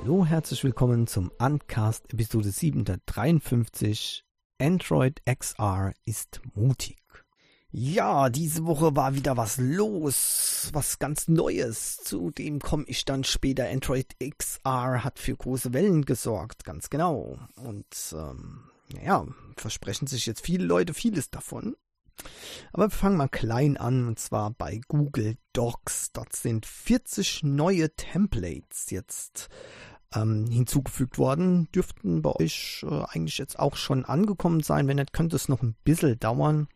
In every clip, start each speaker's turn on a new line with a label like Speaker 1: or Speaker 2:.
Speaker 1: Hallo, herzlich willkommen zum Uncast Episode 753. Android XR ist mutig. Ja, diese Woche war wieder was los, was ganz Neues. Zu dem komme ich dann später. Android XR hat für große Wellen gesorgt, ganz genau. Und versprechen sich jetzt viele Leute vieles davon. Aber wir fangen mal klein an, und zwar bei Google Docs. Dort sind 40 neue Templates jetzt hinzugefügt worden. Dürften bei euch eigentlich jetzt auch schon angekommen sein. Wenn nicht, könnte es noch ein bisschen dauern.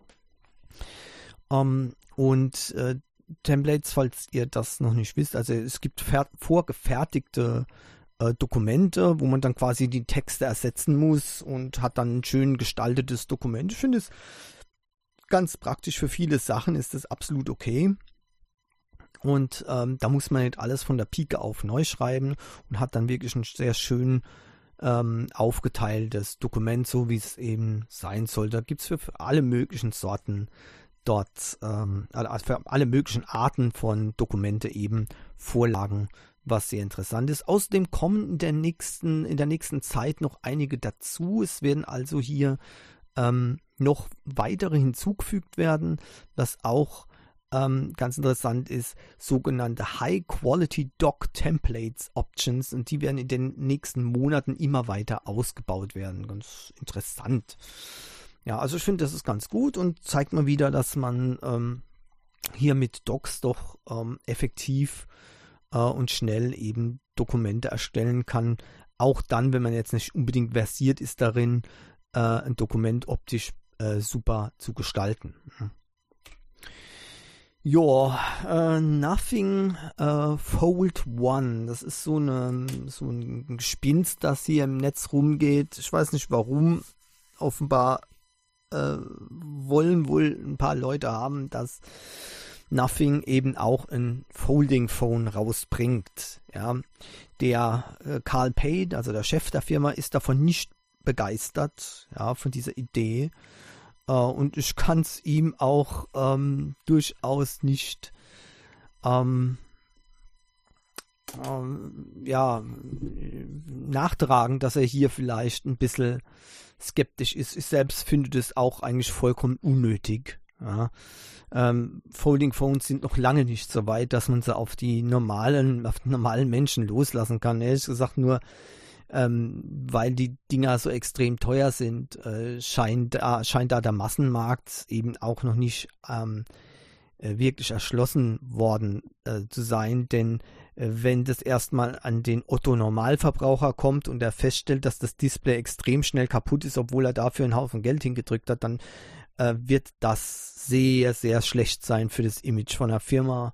Speaker 1: Templates, falls ihr das noch nicht wisst, also es gibt vorgefertigte Dokumente, wo man dann quasi die Texte ersetzen muss und hat dann ein schön gestaltetes Dokument. Ich finde es ganz praktisch für viele Sachen, ist das absolut okay. Und da muss man nicht alles von der Pike auf neu schreiben und hat dann wirklich ein sehr schön aufgeteiltes Dokument, so wie es eben sein soll. Da gibt es für alle möglichen Sorten dort, für alle möglichen Arten von Dokumente eben Vorlagen, was sehr interessant ist. Außerdem kommen in der nächsten Zeit noch einige dazu. Es werden also hier noch weitere hinzugefügt werden, was auch ganz interessant ist, sogenannte High-Quality Doc Templates Options, und die werden in den nächsten Monaten immer weiter ausgebaut werden. Ganz interessant. Ja, also ich finde, das ist ganz gut und zeigt mal wieder, dass man hier mit Docs doch effektiv und schnell eben Dokumente erstellen kann. Auch dann, wenn man jetzt nicht unbedingt versiert ist darin, ein Dokument optisch super zu gestalten. Ja, Nothing Fold One. Das ist so ein Gespinst, das hier im Netz rumgeht. Ich weiß nicht warum. Offenbar wollen wohl ein paar Leute haben, dass Nothing eben auch ein Folding Phone rausbringt. Ja, der Carl Payne, also der Chef der Firma, ist davon nicht begeistert, ja, von dieser Idee. Und ich kann es ihm auch durchaus nicht nachtragen, dass er hier vielleicht ein bisschen skeptisch ist. Ich selbst finde das auch eigentlich vollkommen unnötig. Ja. Folding Phones sind noch lange nicht so weit, dass man sie auf die normalen Menschen loslassen kann. Ehrlich gesagt, nur weil die Dinger so extrem teuer sind, scheint da der Massenmarkt eben auch noch nicht wirklich erschlossen worden zu sein, denn wenn das erstmal an den Otto-Normalverbraucher kommt und er feststellt, dass das Display extrem schnell kaputt ist, obwohl er dafür einen Haufen Geld hingedrückt hat, dann wird das sehr, sehr schlecht sein für das Image von der Firma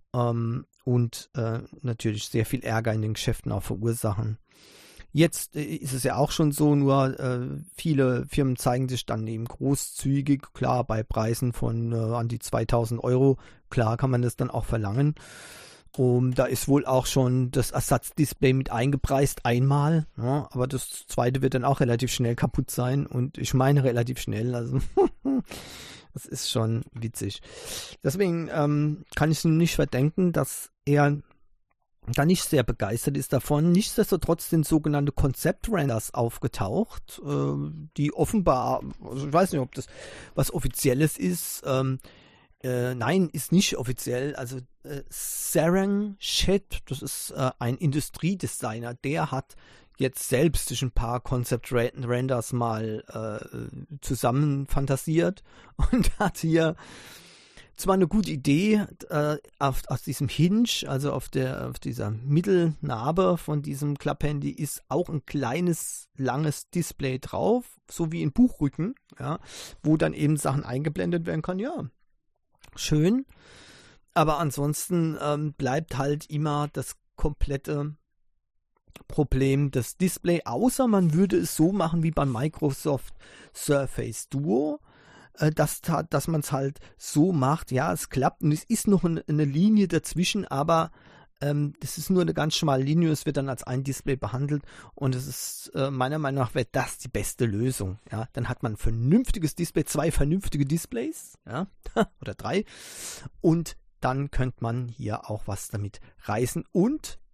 Speaker 1: und natürlich sehr viel Ärger in den Geschäften auch verursachen. Jetzt ist es ja auch schon so, nur viele Firmen zeigen sich dann eben großzügig, klar, bei Preisen von an die 2000 Euro, klar kann man das dann auch verlangen. Da ist wohl auch schon das Ersatzdisplay mit eingepreist, einmal, ja, aber das zweite wird dann auch relativ schnell kaputt sein, und ich meine relativ schnell, also das ist schon witzig. Deswegen kann ich es nicht verdenken, dass er da nicht sehr begeistert ist davon. Nichtsdestotrotz sind sogenannte Konzept-Renders aufgetaucht, die offenbar, also ich weiß nicht, ob das was Offizielles ist. Nein, ist nicht offiziell. Also Sarang Shed, das ist ein Industriedesigner, der hat jetzt selbst sich ein paar Konzept-Renders mal zusammen fantasiert und hat hier zwar eine gute Idee, aus diesem Hinge, also auf dieser Mittelnarbe von diesem Klapphandy ist auch ein kleines, langes Display drauf, so wie in Buchrücken, ja, wo dann eben Sachen eingeblendet werden kann, ja, schön, aber ansonsten bleibt halt immer das komplette Problem das Display, außer man würde es so machen wie beim Microsoft Surface Duo, dass man es halt so macht, ja, es klappt und es ist noch eine Linie dazwischen, aber das ist nur eine ganz schmale Linie, es wird dann als ein Display behandelt und es ist, meiner Meinung nach, wäre das die beste Lösung, ja, dann hat man ein vernünftiges Display, 2 vernünftige Displays, ja, oder 3 und dann könnte man hier auch was damit reißen und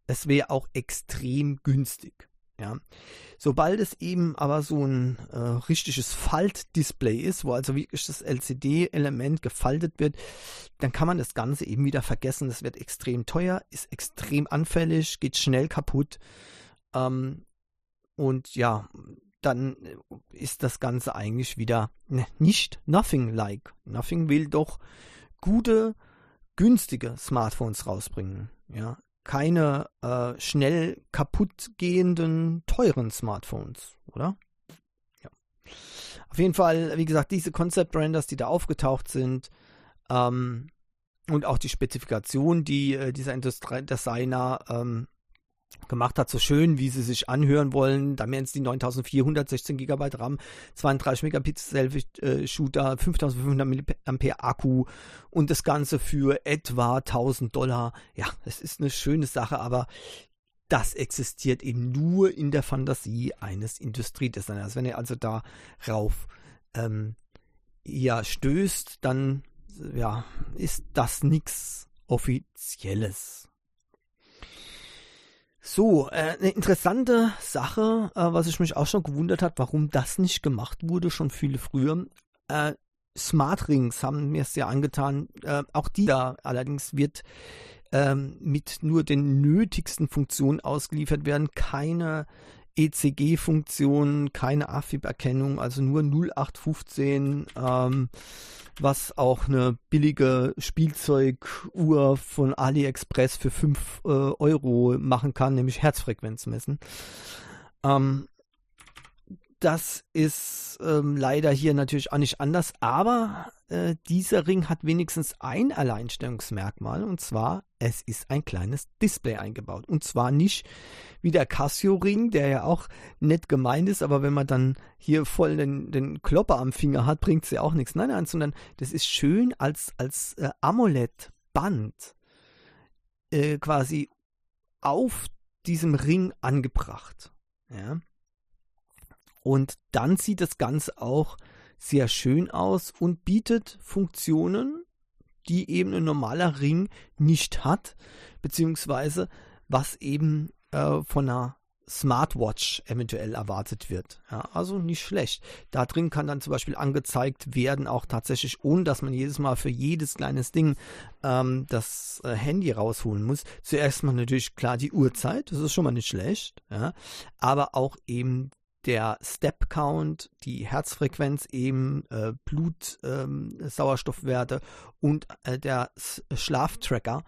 Speaker 1: es wäre auch extrem günstig. Ja. Sobald es eben aber so ein richtiges Faltdisplay ist, wo also wirklich das LCD-Element gefaltet wird, dann kann man das Ganze eben wieder vergessen. Das wird extrem teuer, ist extrem anfällig, geht schnell kaputt. Und ja, dann ist das Ganze eigentlich wieder nicht nothing like. Nothing will doch gute, günstige Smartphones rausbringen. Ja. Keine schnell kaputt gehenden, teuren Smartphones, oder? Ja. Auf jeden Fall, wie gesagt, diese Concept-Renders, die da aufgetaucht sind, und auch die Spezifikation, die dieser Designer gemacht hat, so schön, wie sie sich anhören wollen. Da wären es die 9400, 16 GB RAM, 32 Megapixel Selfie-Shooter, 5500 mAh Akku und das Ganze für etwa $1000. Ja, es ist eine schöne Sache, aber das existiert eben nur in der Fantasie eines Industriedesigners. Wenn ihr also darauf stößt, dann ist das nichts Offizielles. So, eine interessante Sache, was ich mich auch schon gewundert habe, warum das nicht gemacht wurde, schon viele früher. Smart Rings haben mir es sehr angetan. Auch die da allerdings wird mit nur den nötigsten Funktionen ausgeliefert werden. Keine ECG-Funktion, keine AFib-Erkennung, also nur 0815, was auch eine billige Spielzeuguhr von AliExpress für 5 Euro machen kann, nämlich Herzfrequenz messen. Das ist leider hier natürlich auch nicht anders, aber dieser Ring hat wenigstens ein Alleinstellungsmerkmal, und zwar, es ist ein kleines Display eingebaut. Und zwar nicht wie der Casio-Ring, der ja auch nett gemeint ist, aber wenn man dann hier voll den Klopper am Finger hat, bringt es ja auch nichts. Nein, sondern das ist schön als AMOLED-Band quasi auf diesem Ring angebracht. Ja. Und dann sieht das Ganze auch sehr schön aus und bietet Funktionen, die eben ein normaler Ring nicht hat, beziehungsweise was eben von einer Smartwatch eventuell erwartet wird. Ja, also nicht schlecht. Da drin kann dann zum Beispiel angezeigt werden, auch tatsächlich, ohne dass man jedes Mal für jedes kleines Ding das Handy rausholen muss. Zuerst mal natürlich klar die Uhrzeit, das ist schon mal nicht schlecht, ja, aber auch eben der Step Count, die Herzfrequenz eben, Blut, Sauerstoffwerte und der Schlaftracker.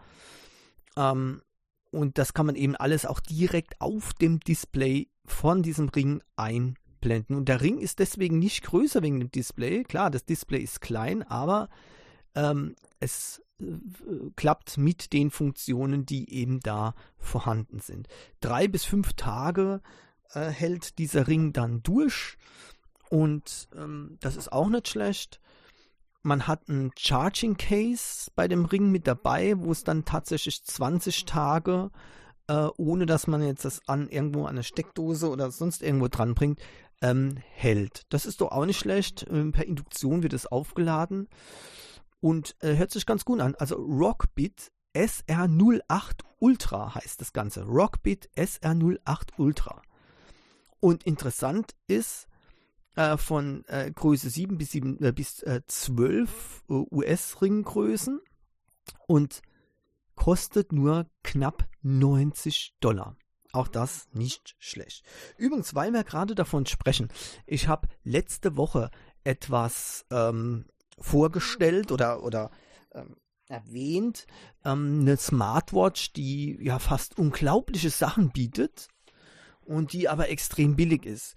Speaker 1: Und das kann man eben alles auch direkt auf dem Display von diesem Ring einblenden. Und der Ring ist deswegen nicht größer wegen dem Display. Klar, das Display ist klein, aber es klappt mit den Funktionen, die eben da vorhanden sind. 3 bis 5 Tage hält dieser Ring dann durch, und das ist auch nicht schlecht. Man hat ein Charging Case bei dem Ring mit dabei, wo es dann tatsächlich 20 Tage, ohne dass man jetzt das irgendwo an eine Steckdose oder sonst irgendwo dran bringt, hält. Das ist doch auch nicht schlecht. Per Induktion wird es aufgeladen und hört sich ganz gut an. Also Rockbit SR08 Ultra heißt das Ganze. Rockbit SR08 Ultra. Und interessant ist, von Größe 7 bis 12 US-Ringgrößen und kostet nur knapp $90. Auch das nicht schlecht. Übrigens, weil wir gerade davon sprechen, ich habe letzte Woche etwas vorgestellt oder erwähnt, eine Smartwatch, die ja fast unglaubliche Sachen bietet und die aber extrem billig ist.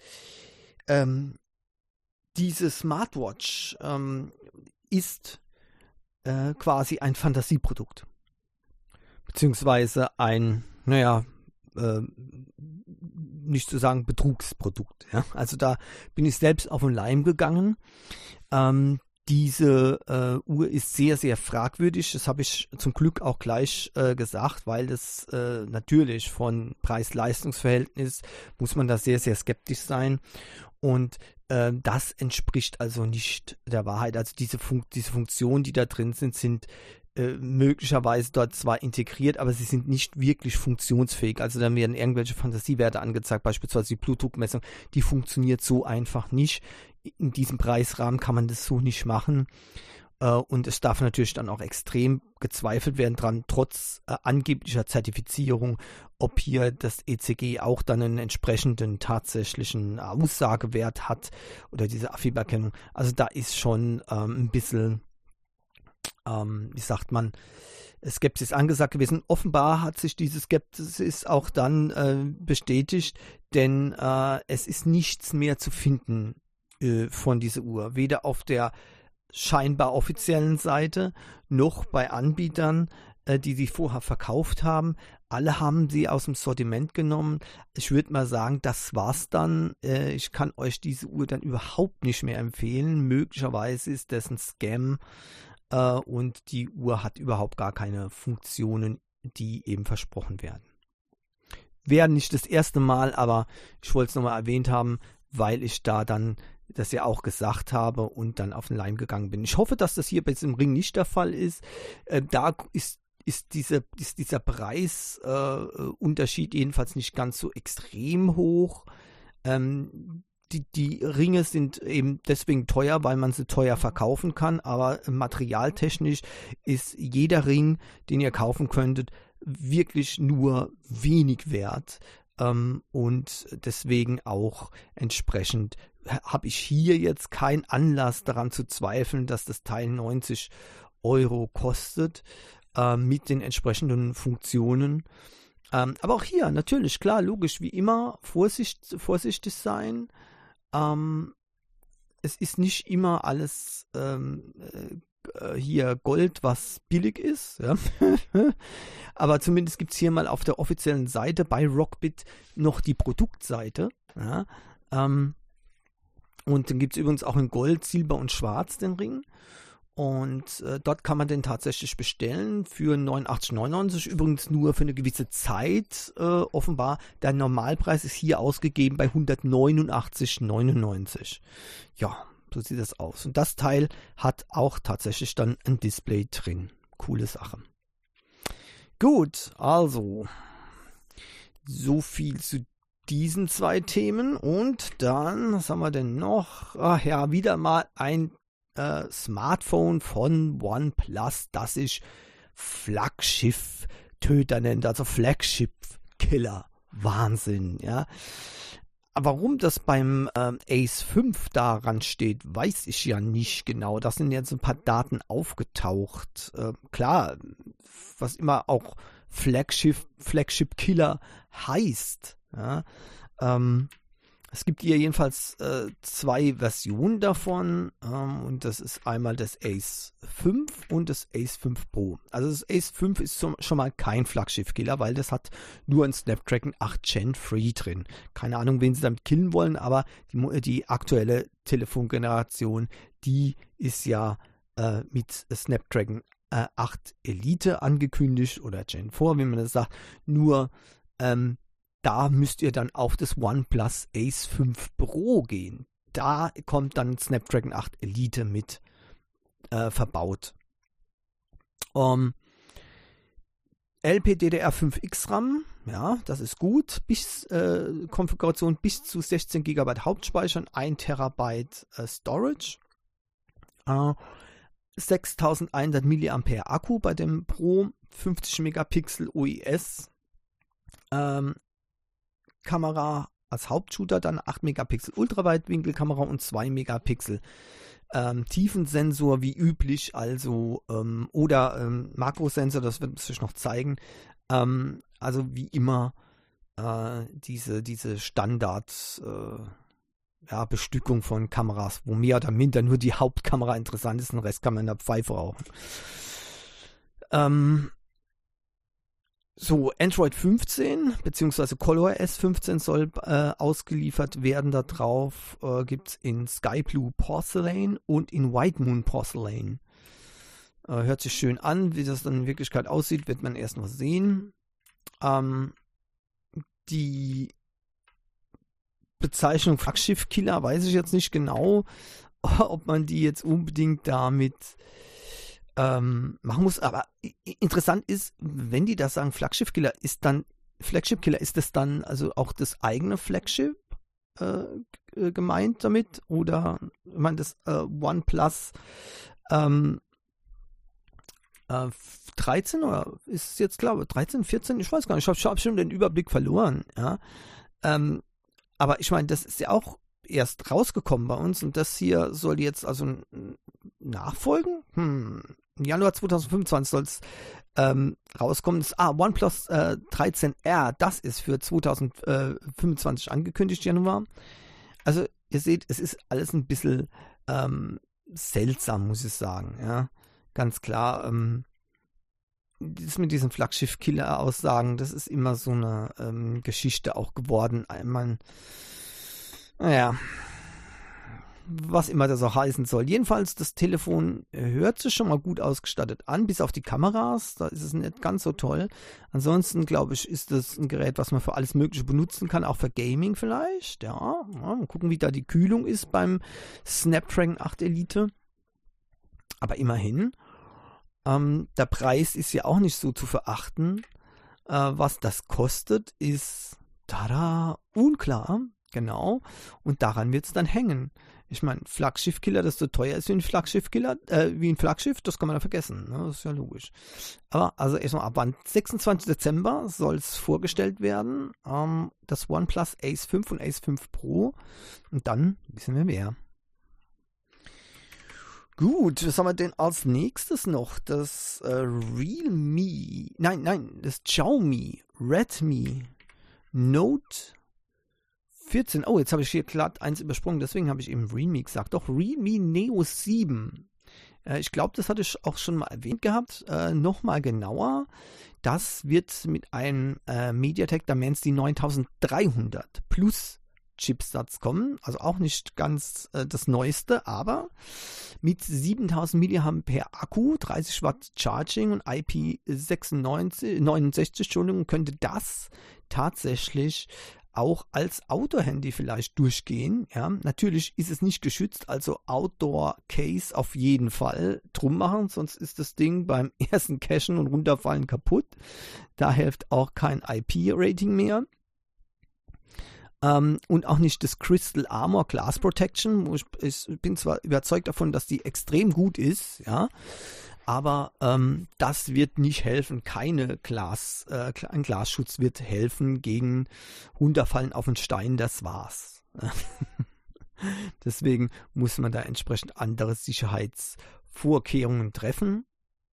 Speaker 1: Diese Smartwatch ist quasi ein Fantasieprodukt. Beziehungsweise ein, nicht zu sagen Betrugsprodukt. Ja? Also da bin ich selbst auf den Leim gegangen. Diese Uhr ist sehr, sehr fragwürdig. Das habe ich zum Glück auch gleich gesagt, weil das natürlich von Preis-Leistungs-Verhältnis muss man da sehr, sehr skeptisch sein. Und das entspricht also nicht der Wahrheit. Also diese Funktionen, die da drin sind möglicherweise dort zwar integriert, aber sie sind nicht wirklich funktionsfähig. Also dann werden irgendwelche Fantasiewerte angezeigt, beispielsweise die Blutdruckmessung, die funktioniert so einfach nicht. In diesem Preisrahmen kann man das so nicht machen. Und es darf natürlich dann auch extrem gezweifelt werden dran, trotz angeblicher Zertifizierung, ob hier das ECG auch dann einen entsprechenden tatsächlichen Aussagewert hat oder diese AFib-Erkennung. Also da ist schon ein bisschen wie sagt man, Skepsis angesagt gewesen. Offenbar hat sich diese Skepsis auch dann bestätigt, denn es ist nichts mehr zu finden von dieser Uhr. Weder auf der scheinbar offiziellen Seite noch bei Anbietern, die sie vorher verkauft haben. Alle haben sie aus dem Sortiment genommen. Ich würde mal sagen, das war's dann. Ich kann euch diese Uhr dann überhaupt nicht mehr empfehlen. Möglicherweise ist das ein Scam. Und die Uhr hat überhaupt gar keine Funktionen, die eben versprochen werden. Wäre nicht das erste Mal, aber ich wollte es nochmal erwähnt haben, weil ich da dann das ja auch gesagt habe und dann auf den Leim gegangen bin. Ich hoffe, dass das hier bei diesem Ring nicht der Fall ist. Da ist dieser Preisunterschied jedenfalls nicht ganz so extrem hoch. Die Ringe sind eben deswegen teuer, weil man sie teuer verkaufen kann, aber materialtechnisch ist jeder Ring, den ihr kaufen könntet, wirklich nur wenig wert. Und deswegen auch entsprechend habe ich hier jetzt keinen Anlass daran zu zweifeln, dass das Teil 90 € kostet mit den entsprechenden Funktionen. Aber auch hier natürlich, klar, logisch, wie immer, vorsichtig sein. Es ist nicht immer alles hier Gold, was billig ist. Ja? Aber zumindest gibt es hier mal auf der offiziellen Seite bei Rockbit noch die Produktseite. Ja? Und dann gibt es übrigens auch in Gold, Silber und Schwarz den Ring. Und dort kann man den tatsächlich bestellen für 89,99, übrigens nur für eine gewisse Zeit offenbar. Der Normalpreis ist hier ausgegeben bei 189,99. Ja, so sieht das aus. Und das Teil hat auch tatsächlich dann ein Display drin. Coole Sache. Gut, also so viel zu diesen zwei Themen. Und dann, was haben wir denn noch? Ach ja, wieder mal ein Smartphone von OnePlus, das sich Flaggschiff-Töter nennt, also Flagship-Killer. Wahnsinn, ja. Warum das beim Ace 5 daran steht, weiß ich ja nicht genau. Da sind jetzt ein paar Daten aufgetaucht. Klar, was immer auch Flagship-Killer heißt, ja. Es gibt hier jedenfalls zwei Versionen davon und das ist einmal das Ace 5 und das Ace 5 Pro. Also das Ace 5 ist schon mal kein Flaggschiff-Killer, weil das hat nur ein Snapdragon 8 Gen 3 drin. Keine Ahnung, wen sie damit killen wollen, aber die aktuelle Telefongeneration, die ist ja mit Snapdragon 8 Elite angekündigt oder Gen 4, wie man das sagt. Nur da müsst ihr dann auf das OnePlus Ace 5 Pro gehen. Da kommt dann Snapdragon 8 Elite mit verbaut. LPDDR5X RAM, ja, das ist gut. Konfiguration bis zu 16 GB Hauptspeicher, 1 TB Storage. 6100 mAh Akku bei dem Pro, 50 Megapixel OIS. Kamera als Hauptshooter, dann 8 Megapixel Ultraweitwinkelkamera und 2 Megapixel Tiefensensor wie üblich, also oder Makrosensor, das wird sich noch zeigen. Also wie immer diese Standard Bestückung von Kameras, wo mehr oder minder nur die Hauptkamera interessant ist, den Rest kann man in der Pfeife rauchen. So, Android 15 bzw. ColorOS 15 soll ausgeliefert werden. Da drauf gibt es in Sky Blue Porcelain und in White Moon Porcelain. Hört sich schön an. Wie das dann in Wirklichkeit aussieht, wird man erst noch sehen. Die Bezeichnung Flaggschiff-Killer weiß ich jetzt nicht genau, ob man die jetzt unbedingt damit machen muss. Aber interessant ist, wenn die da sagen Flaggschiff-Killer, ist das dann also auch das eigene Flagship gemeint damit? Oder, ich meine, das OnePlus 13 oder ist es jetzt, glaube ich, 13, 14? Ich weiß gar nicht, ich hab schon den Überblick verloren. Ja? Aber ich meine, das ist ja auch erst rausgekommen bei uns und das hier soll jetzt also nachfolgen? Im Januar 2025 soll es rauskommen. OnePlus 13R, das ist für 2025 angekündigt, Januar. Also ihr seht, es ist alles ein bisschen seltsam, muss ich sagen. Ja, ganz klar. Das mit diesen Flaggschiff-Killer-Aussagen, das ist immer so eine Geschichte auch geworden. Naja, was immer das auch heißen soll. Jedenfalls, das Telefon hört sich schon mal gut ausgestattet an, bis auf die Kameras, da ist es nicht ganz so toll. Ansonsten, glaube ich, ist das ein Gerät, was man für alles Mögliche benutzen kann, auch für Gaming vielleicht. Ja, mal gucken, wie da die Kühlung ist beim Snapdragon 8 Elite. Aber immerhin, der Preis ist ja auch nicht so zu verachten. Was das kostet, ist, unklar. Genau. Und daran wird es dann hängen. Ich meine, Flaggschiff-Killer, das so teuer ist wie ein Flaggschiff-Killer, wie ein Flaggschiff, das kann man ja vergessen. Ne? Das ist ja logisch. Aber also erstmal ab 26. Dezember soll es vorgestellt werden. Das OnePlus Ace 5 und Ace 5 Pro. Und dann wissen wir mehr. Gut, was haben wir denn als nächstes noch? Das das Xiaomi Redmi Note 14. Oh, jetzt habe ich hier glatt eins übersprungen, deswegen habe ich eben Realme gesagt. Doch, Realme Neo 7. Ich glaube, das hatte ich auch schon mal erwähnt gehabt. Nochmal genauer. Das wird mit einem MediaTek Dimensity 9300 Plus Chipsatz kommen. Also auch nicht ganz das Neueste, aber mit 7000 mAh Akku, 30 Watt Charging und IP69, könnte das tatsächlich auch als Outdoor-Handy vielleicht durchgehen. Ja, natürlich ist es nicht geschützt, also Outdoor-Case auf jeden Fall drum machen, sonst ist das Ding beim ersten Cashen und Runterfallen kaputt. Da hilft auch kein IP-Rating mehr. Und auch nicht das Crystal Armor Glass Protection, wo ich bin zwar überzeugt davon, dass die extrem gut ist, ja, aber das wird nicht helfen. Ein Glasschutz wird helfen gegen Runterfallen auf den Stein, das war's. Deswegen muss man da entsprechend andere Sicherheitsvorkehrungen treffen.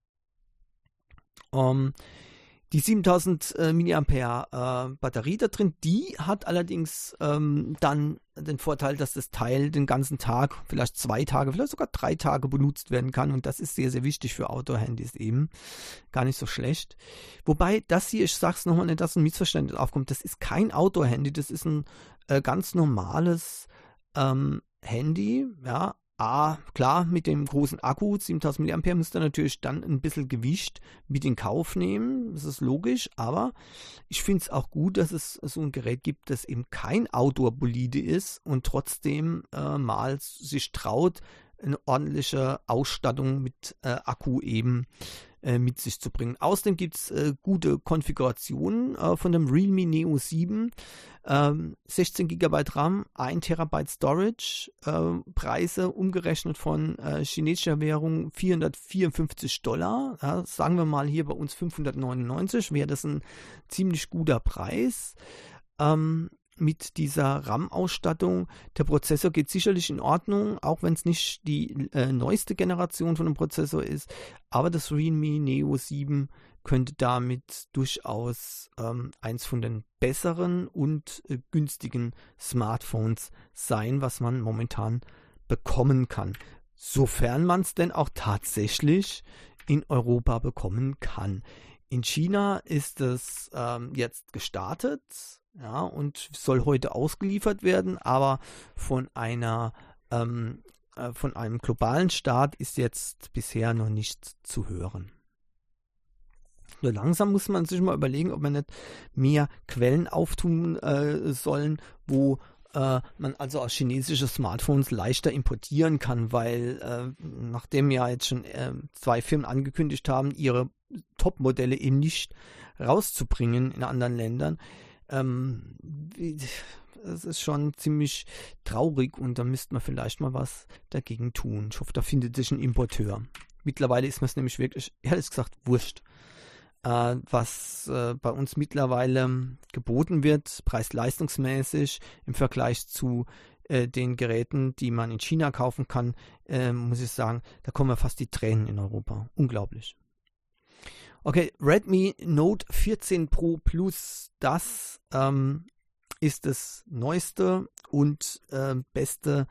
Speaker 1: Die 7000 mAh Batterie da drin, die hat allerdings dann den Vorteil, dass das Teil den ganzen Tag, vielleicht 2 Tage, vielleicht sogar 3 Tage benutzt werden kann und das ist sehr, sehr wichtig für Outdoor-Handys eben. Gar nicht so schlecht. Wobei das hier, ich sag's nochmal nicht, dass ein Missverständnis aufkommt, das ist kein Outdoor-Handy, das ist ein ganz normales Handy, ja. Klar, mit dem großen Akku, 7000 mAh, müsst ihr natürlich dann ein bisschen Gewicht mit in Kauf nehmen. Das ist logisch, aber ich finde es auch gut, dass es so ein Gerät gibt, das eben kein Outdoor-Bolide ist und trotzdem mal sich traut, eine ordentliche Ausstattung mit Akku eben mit sich zu bringen. Außerdem gibt es gute Konfigurationen von dem Realme Neo 7. 16 GB RAM, 1 TB Storage, Preise umgerechnet von chinesischer Währung $454. Ja, sagen wir mal hier bei uns 599, wäre das ein ziemlich guter Preis. Mit dieser RAM-Ausstattung. Der Prozessor geht sicherlich in Ordnung, auch wenn es nicht die neueste Generation von einem Prozessor ist, aber das Realme Neo 7 könnte damit durchaus eins von den besseren und günstigen Smartphones sein, was man momentan bekommen kann. Sofern man es denn auch tatsächlich in Europa bekommen kann. In China ist es jetzt gestartet. Ja, und soll heute ausgeliefert werden, aber von einem globalen Start ist jetzt bisher noch nichts zu hören. Nur langsam muss man sich mal überlegen, ob man nicht mehr Quellen auftun sollen, wo man also auch chinesische Smartphones leichter importieren kann, weil nachdem ja jetzt schon 2 Firmen angekündigt haben, ihre Top-Modelle eben nicht rauszubringen in anderen Ländern, es ist schon ziemlich traurig und da müsste man vielleicht mal was dagegen tun. Ich hoffe, da findet sich ein Importeur. Mittlerweile ist mir es nämlich wirklich, ehrlich gesagt, wurscht, was bei uns mittlerweile geboten wird, preis-leistungsmäßig im Vergleich zu den Geräten, die man in China kaufen kann, muss ich sagen, da kommen mir fast die Tränen in Europa. Unglaublich. Okay, Redmi Note 14 Pro Plus, das ist das neueste und beste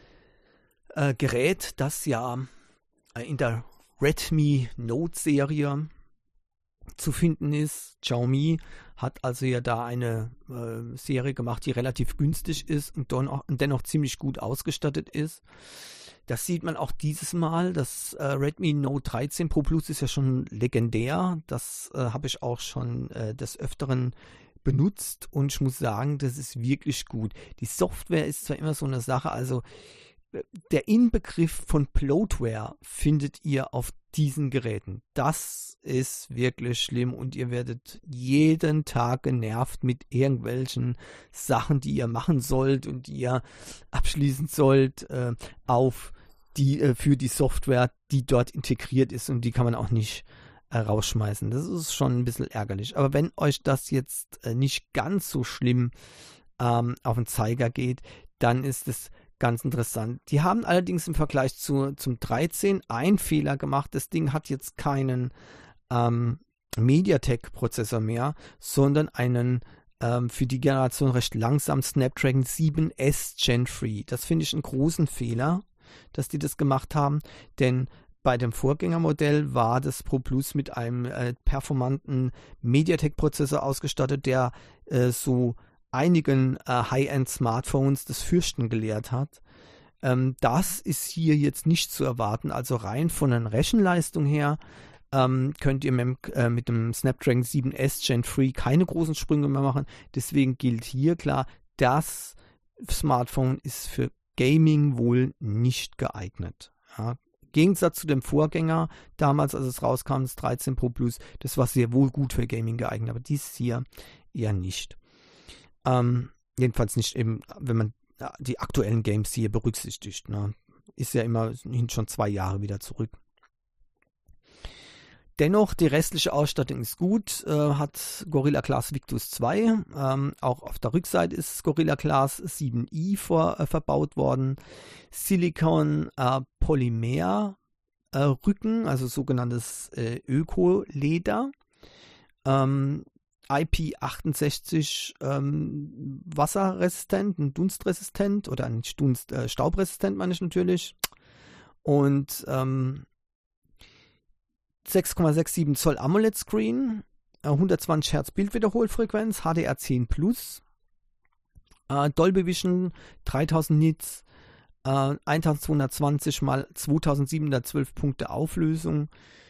Speaker 1: Gerät, das ja in der Redmi Note Serie zu finden ist. Xiaomi hat also ja da eine Serie gemacht, die relativ günstig ist und dennoch ziemlich gut ausgestattet ist. Das sieht man auch dieses Mal. Das Redmi Note 13 Pro Plus ist ja schon legendär. Das habe ich auch schon des Öfteren benutzt und ich muss sagen, das ist wirklich gut. Die Software ist zwar immer so eine Sache, also der Inbegriff von Bloatware findet ihr auf diesen Geräten. Das ist wirklich schlimm und ihr werdet jeden Tag genervt mit irgendwelchen Sachen, die ihr machen sollt und die ihr abschließen sollt für die Software, die dort integriert ist und die kann man auch nicht rausschmeißen. Das ist schon ein bisschen ärgerlich. Aber wenn euch das jetzt nicht ganz so schlimm auf den Zeiger geht, dann ist es ganz interessant. Die haben allerdings im Vergleich zum 13 einen Fehler gemacht. Das Ding hat jetzt keinen MediaTek-Prozessor mehr, sondern einen für die Generation recht langsam Snapdragon 7S Gen 3. Das finde ich einen großen Fehler, dass die das gemacht haben, denn bei dem Vorgängermodell war das Pro Plus mit einem performanten MediaTek-Prozessor ausgestattet, der so einigen High-End-Smartphones das Fürchten gelehrt hat. Das ist hier jetzt nicht zu erwarten. Also rein von der Rechenleistung her könnt ihr mit dem Snapdragon 7S Gen 3 keine großen Sprünge mehr machen. Deswegen gilt hier klar, das Smartphone ist für Gaming wohl nicht geeignet. Ja. Im Gegensatz zu dem Vorgänger, damals als es rauskam, das 13 Pro Plus, das war sehr wohl gut für Gaming geeignet, aber dieses hier eher nicht. Jedenfalls nicht eben, wenn man die aktuellen Games hier berücksichtigt. Ne? Ist ja immerhin schon 2 Jahre wieder zurück. Dennoch, die restliche Ausstattung ist gut, hat Gorilla Glass Victus 2, auch auf der Rückseite ist Gorilla Glass 7i verbaut worden, Silicon Polymer Rücken, also sogenanntes Öko-Leder, IP68 wasserresistent, ein Dunstresistent oder nicht staubresistent meine ich natürlich und 6,67 Zoll AMOLED Screen, 120 Hertz Bildwiederholfrequenz, HDR10 Plus, Dolby Vision 3000 Nits, 1220 x 2712 Punkte Auflösung,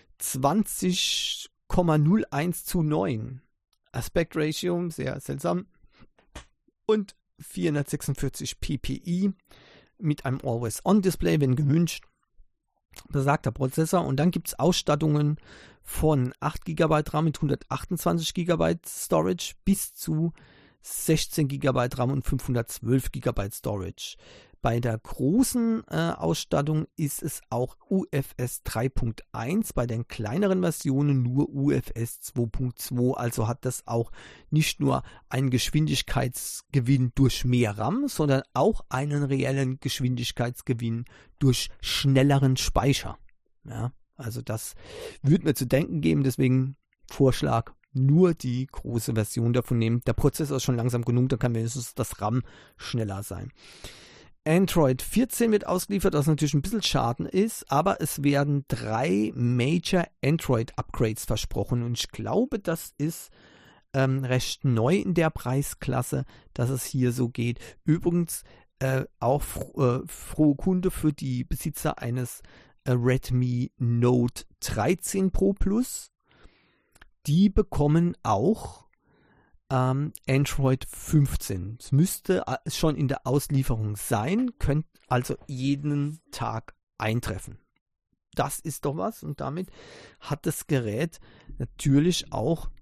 Speaker 1: 20,01:9 Aspect Ratio, sehr seltsam, und 446 ppi mit einem Always-On-Display, wenn gewünscht. Besagter Prozessor. Und dann gibt es Ausstattungen von 8 GB RAM mit 128 GB Storage bis zu 16 GB RAM und 512 GB Storage. Bei der großen Ausstattung ist es auch UFS 3.1, bei den kleineren Versionen nur UFS 2.2, also hat das auch nicht nur einen Geschwindigkeitsgewinn durch mehr RAM, sondern auch einen reellen Geschwindigkeitsgewinn durch schnelleren Speicher. Ja, also das würde mir zu denken geben, deswegen Vorschlag, nur die große Version davon nehmen. Der Prozessor ist schon langsam genug, da kann wenigstens das RAM schneller sein. Android 14 wird ausgeliefert, was natürlich ein bisschen schade ist, aber es werden 3 Major Android Upgrades versprochen und ich glaube, das ist recht neu in der Preisklasse, dass es hier so geht. Übrigens auch frohe Kunde für die Besitzer eines Redmi Note 13 Pro Plus. Die bekommen auch Android 15. Es müsste schon in der Auslieferung sein, könnte also jeden Tag eintreffen. Das ist doch was, und damit hat das Gerät natürlich auch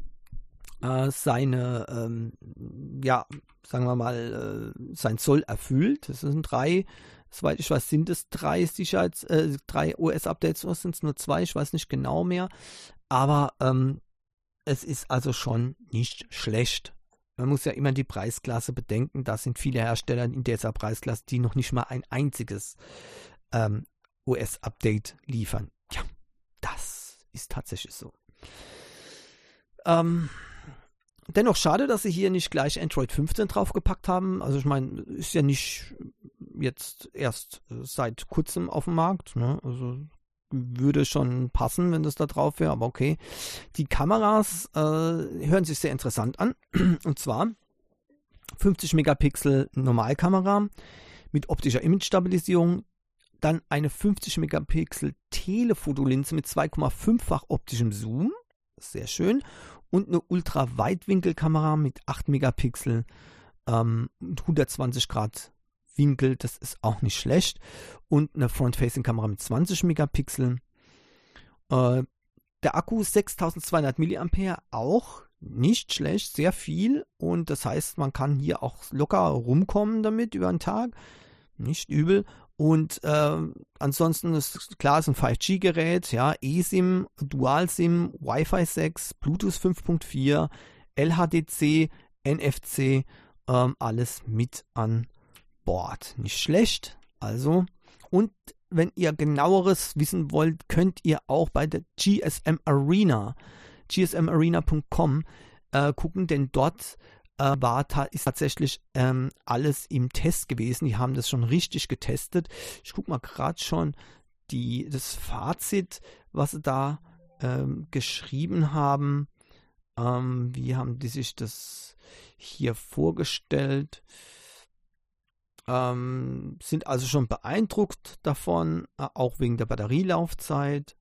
Speaker 1: seine, sagen wir mal, sein Soll erfüllt. Das sind soweit ich weiß, sind es drei OS-Updates, oder sind es nur 2? Ich weiß nicht genau mehr. Aber es ist also schon nicht schlecht. Man muss ja immer die Preisklasse bedenken. Da sind viele Hersteller in dieser Preisklasse, die noch nicht mal ein einziges OS-Update liefern. Ja, das ist tatsächlich so. Dennoch schade, dass sie hier nicht gleich Android 15 draufgepackt haben. Also ich meine, ist ja nicht jetzt erst seit kurzem auf dem Markt. Ne? Also würde schon passen, wenn das da drauf wäre, aber okay. Die Kameras hören sich sehr interessant an. Und zwar 50 Megapixel Normalkamera mit optischer Image-Stabilisierung, dann eine 50 Megapixel Telefotolinse mit 2,5-fach optischem Zoom, sehr schön, und eine Ultraweitwinkelkamera mit 8 Megapixel und 120 Grad Winkel, das ist auch nicht schlecht, und eine Front-Facing-Kamera mit 20 Megapixel. Der Akku 6200 mAh, auch nicht schlecht, sehr viel, und das heißt, man kann hier auch locker rumkommen damit über den Tag, nicht übel. Und ansonsten ist klar, es ist ein 5G-Gerät, ja, eSIM, Dual-SIM, Wi-Fi 6, Bluetooth 5.4, LHDC, NFC, alles mit an Bord. Nicht schlecht, also. Und wenn ihr genaueres wissen wollt, könnt ihr auch bei der GSM Arena, gsmarena.com gucken, denn dort ist tatsächlich alles im Test gewesen. Die haben das schon richtig getestet. Ich gucke mal gerade schon das Fazit, was sie da geschrieben haben. Wie haben die sich das hier vorgestellt? Sind also schon beeindruckt davon, auch wegen der Batterielaufzeit.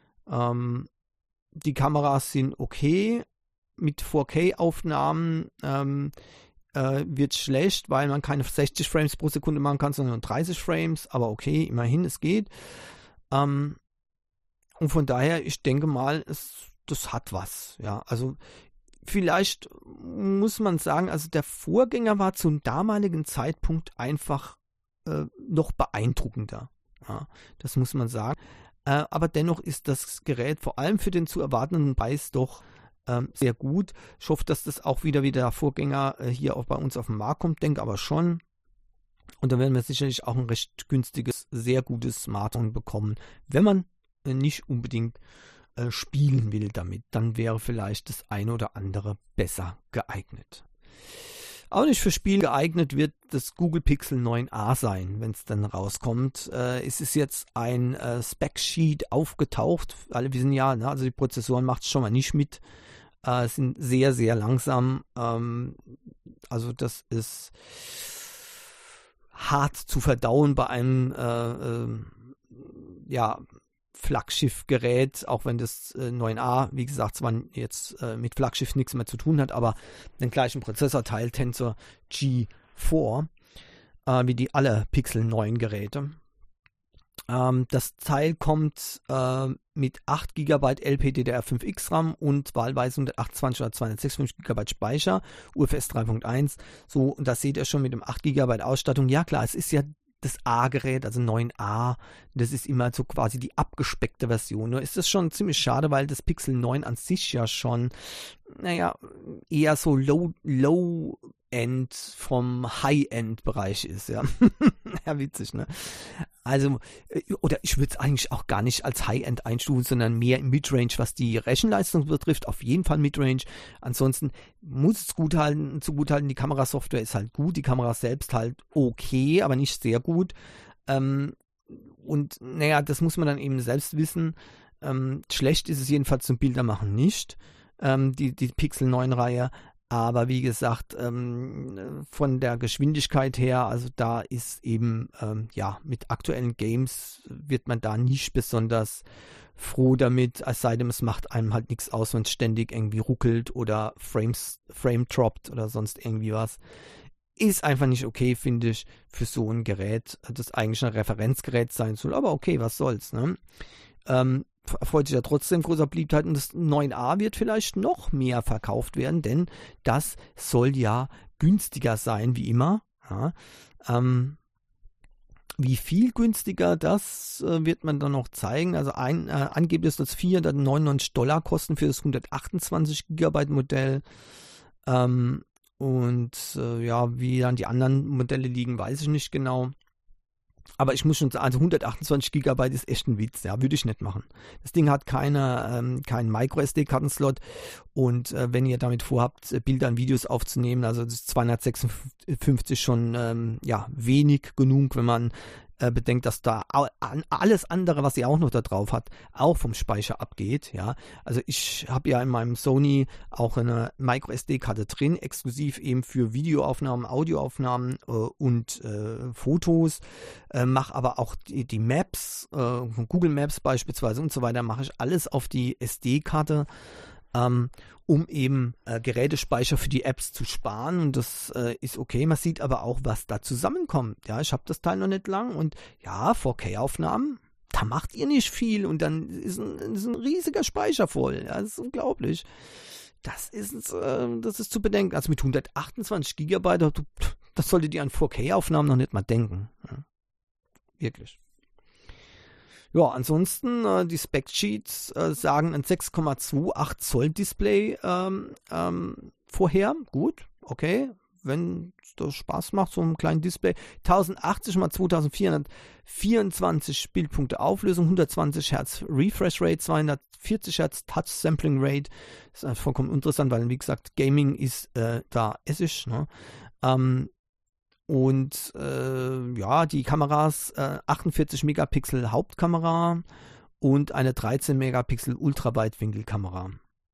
Speaker 1: Die Kameras sind okay. Mit 4K-Aufnahmen wird es schlecht, weil man keine 60 Frames pro Sekunde machen kann, sondern nur 30 Frames. Aber okay, immerhin, es geht. Und von daher, ich denke mal, das hat was. Ja, also vielleicht muss man sagen, also der Vorgänger war zum damaligen Zeitpunkt einfach noch beeindruckender. Ja, das muss man sagen. Aber dennoch ist das Gerät vor allem für den zu erwartenden Preis doch sehr gut. Ich hoffe, dass das auch wieder wie der Vorgänger hier auch bei uns auf den Markt kommt, denke aber schon. Und dann werden wir sicherlich auch ein recht günstiges, sehr gutes Smartphone bekommen. Wenn man nicht unbedingt spielen will damit, dann wäre vielleicht das eine oder andere besser geeignet. Auch nicht für Spiel geeignet wird das Google Pixel 9a sein, wenn es dann rauskommt. Es ist jetzt ein Spec-Sheet aufgetaucht. Alle wissen ja, ne? Also die Prozessoren macht es schon mal nicht mit. Sind sehr, sehr langsam. Also das ist hart zu verdauen bei einem Flaggschiff-Gerät, auch wenn das 9a, wie gesagt, zwar jetzt mit Flaggschiff nichts mehr zu tun hat, aber den gleichen Prozessorteil Tensor G4, wie die alle Pixel 9 Geräte. Das Teil kommt mit 8 GB LPDDR5X RAM und wahlweise 128 oder 256 GB Speicher, UFS 3.1. So, und das seht ihr schon mit dem 8 GB Ausstattung. Ja klar, es ist ja das A-Gerät, also 9a, das ist immer so quasi die abgespeckte Version. Nur ist das schon ziemlich schade, weil das Pixel 9 an sich ja schon, eher so Low-End vom High-End-Bereich ist, ja. Ja, witzig, ne? Also, oder ich würde es eigentlich auch gar nicht als High-End einstufen, sondern mehr im Midrange, was die Rechenleistung betrifft, auf jeden Fall Midrange. Ansonsten muss es zugutehalten, die Kamerasoftware ist halt gut, die Kamera selbst halt okay, aber nicht sehr gut. Und das muss man dann eben selbst wissen. Schlecht ist es jedenfalls zum Bildermachen nicht, die Pixel 9 Reihe. Aber wie gesagt, von der Geschwindigkeit her, also da ist eben, mit aktuellen Games wird man da nicht besonders froh damit, es sei denn, es macht einem halt nichts aus, wenn es ständig irgendwie ruckelt oder Frame droppt oder sonst irgendwie was. Ist einfach nicht okay, finde ich, für so ein Gerät, das eigentlich ein Referenzgerät sein soll. Aber okay, was soll's, ne? Erfreut sich ja trotzdem großer Beliebtheit und das 9a wird vielleicht noch mehr verkauft werden, denn das soll ja günstiger sein, wie immer. Ja. Wie viel günstiger, das wird man dann noch zeigen. Also angeblich soll es $499 kosten für das 128 GB Modell. Wie dann die anderen Modelle liegen, weiß ich nicht genau. Aber ich muss schon sagen, also 128 GB ist echt ein Witz, ja, würde ich nicht machen. Das Ding hat keinen Micro-SD-Kartenslot und wenn ihr damit vorhabt, Bilder und Videos aufzunehmen, also das ist 256 schon wenig genug, wenn man bedenkt, dass da alles andere, was ihr auch noch da drauf hat, auch vom Speicher abgeht, ja. Also ich habe ja in meinem Sony auch eine Micro-SD-Karte drin, exklusiv eben für Videoaufnahmen, Audioaufnahmen und Fotos, mache aber auch die Maps, Google Maps beispielsweise und so weiter, mache ich alles auf die SD-Karte, um eben Gerätespeicher für die Apps zu sparen und das ist okay. Man sieht aber auch, was da zusammenkommt. Ja, ich habe das Teil noch nicht lang und ja, 4K-Aufnahmen, da macht ihr nicht viel und dann ist ein riesiger Speicher voll. Ja, das ist unglaublich. Das ist zu bedenken. Also mit 128 GB, das solltet ihr an 4K-Aufnahmen noch nicht mal denken. Ja, wirklich. Ja, ansonsten, die Spec-Sheets sagen ein 6,28 Zoll Display vorher. Gut, okay. Wenn das Spaß macht, so ein kleines Display. 1080 x 2424 Bildpunkte Auflösung, 120 Hertz Refresh Rate, 240 Hertz Touch Sampling Rate. Das ist vollkommen interessant, weil, wie gesagt, Gaming ist da Essig, ne? Die Kameras, 48 Megapixel Hauptkamera und eine 13 Megapixel Ultraweitwinkelkamera.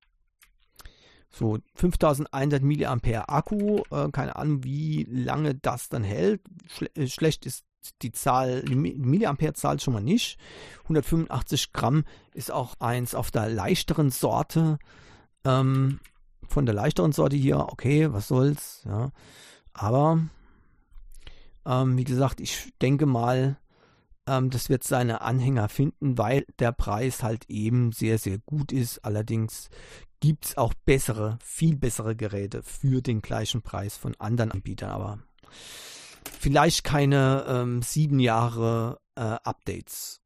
Speaker 1: So, 5100 mAh Akku, keine Ahnung, wie lange das dann hält. Schlecht ist die Milliampere-Zahl schon mal nicht. 185 Gramm ist auch eins auf der leichteren Sorte. Von der leichteren Sorte hier, okay, was soll's, ja. Aber wie gesagt, ich denke mal, das wird seine Anhänger finden, weil der Preis halt eben sehr, sehr gut ist. Allerdings gibt es auch viel bessere Geräte für den gleichen Preis von anderen Anbietern. Aber vielleicht keine 7 Jahre Updates.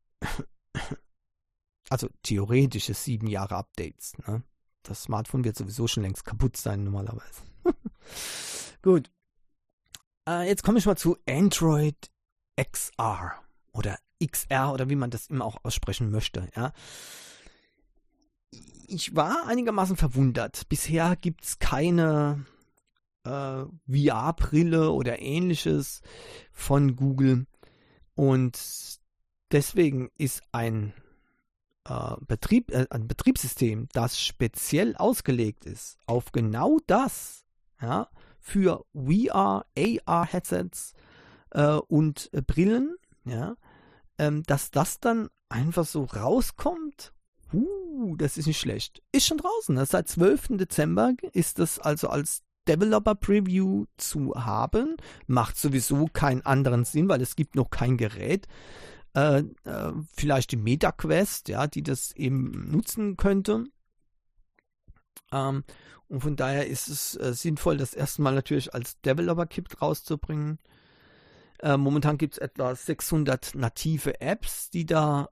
Speaker 1: Also theoretische 7 Jahre Updates. Ne? Das Smartphone wird sowieso schon längst kaputt sein normalerweise. Gut. Jetzt komme ich mal zu Android XR oder XR oder wie man das immer auch aussprechen möchte. Ja. Ich war einigermaßen verwundert. Bisher gibt es keine VR-Brille oder ähnliches von Google und deswegen ist ein Betriebssystem, das speziell ausgelegt ist auf genau das, ja, für VR, AR-Headsets und Brillen, ja, dass das dann einfach so rauskommt, das ist nicht schlecht. Ist schon draußen. Seit 12. Dezember ist das also als Developer-Preview zu haben. Macht sowieso keinen anderen Sinn, weil es gibt noch kein Gerät. Vielleicht die MetaQuest, ja, die das eben nutzen könnte. Und von daher ist es sinnvoll, das erstmal natürlich als Developer-Kit rauszubringen. Momentan gibt es etwa 600 native Apps, die da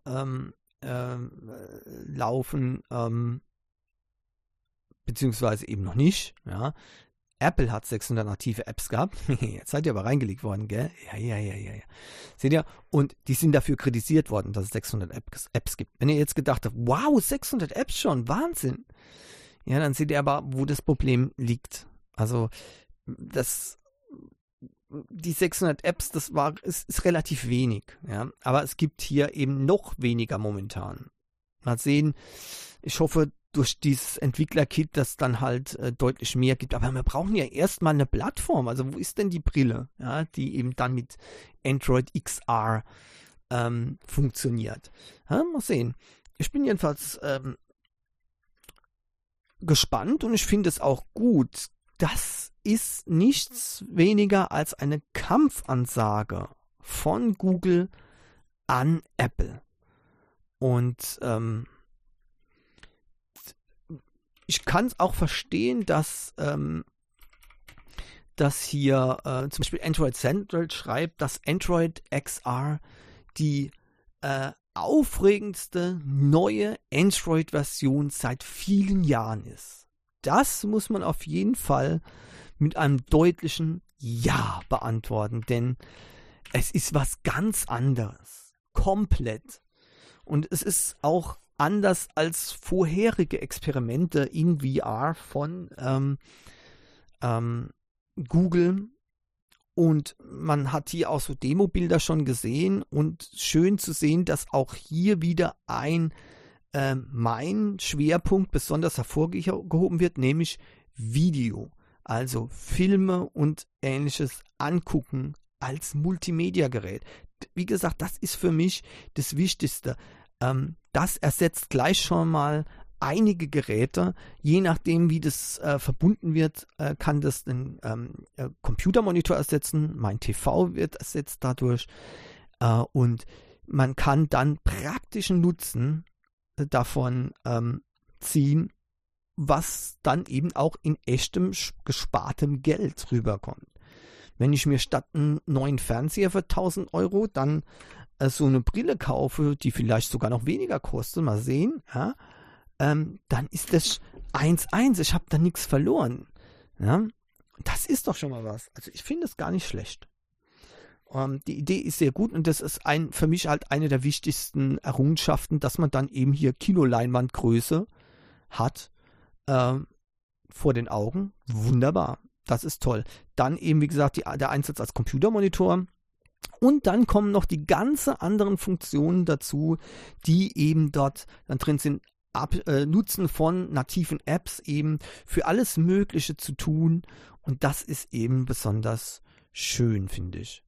Speaker 1: laufen, beziehungsweise eben noch nicht. Ja. Apple hat 600 native Apps gehabt. Jetzt seid ihr aber reingelegt worden, gell? Ja. Seht ihr? Und die sind dafür kritisiert worden, dass es 600 Apps gibt. Wenn ihr jetzt gedacht habt, wow, 600 Apps schon, Wahnsinn. Ja, dann seht ihr aber, wo das Problem liegt. Also, die 600 Apps, ist relativ wenig. Ja? Aber es gibt hier eben noch weniger momentan. Mal sehen, ich hoffe, durch dieses Entwickler-Kit, das dann halt deutlich mehr gibt. Aber wir brauchen ja erstmal eine Plattform. Also wo ist denn die Brille, ja, die eben dann mit Android XR funktioniert? Ja, mal sehen. Ich bin jedenfalls gespannt und ich finde es auch gut. Das ist nichts weniger als eine Kampfansage von Google an Apple. Und ich kann es auch verstehen, dass hier zum Beispiel Android Central schreibt, dass Android XR die aufregendste neue Android-Version seit vielen Jahren ist. Das muss man auf jeden Fall mit einem deutlichen Ja beantworten, denn es ist was ganz anderes. Komplett. Und es ist auch anders als vorherige Experimente in VR von Google. Und man hat hier auch so Demo-Bilder schon gesehen und schön zu sehen, dass auch hier wieder mein Schwerpunkt besonders hervorgehoben wird, nämlich Video. Also Filme und Ähnliches angucken als Multimedia-Gerät. Wie gesagt, das ist für mich das Wichtigste. Das ersetzt gleich schon mal einige Geräte. Je nachdem, wie das verbunden wird, kann das den Computermonitor ersetzen. Mein TV wird ersetzt dadurch. Und man kann dann praktischen Nutzen davon ziehen, was dann eben auch in echtem gespartem Geld rüberkommt. Wenn ich mir statt einen neuen Fernseher für 1.000 Euro dann so eine Brille kaufe, die vielleicht sogar noch weniger kostet, mal sehen, ja, dann ist das 1:1. Ich habe da nichts verloren. Ja? Das ist doch schon mal was. Also ich finde es gar nicht schlecht. Die Idee ist sehr gut und das ist für mich halt eine der wichtigsten Errungenschaften, dass man dann eben hier Kinoleinwandgröße hat vor den Augen. Wunderbar. Das ist toll. Dann eben, wie gesagt, der Einsatz als Computermonitor. Und dann kommen noch die ganzen anderen Funktionen dazu, die eben dort dann drin sind. Nutzen von nativen Apps eben für alles Mögliche zu tun. Und das ist eben besonders schön, finde ich.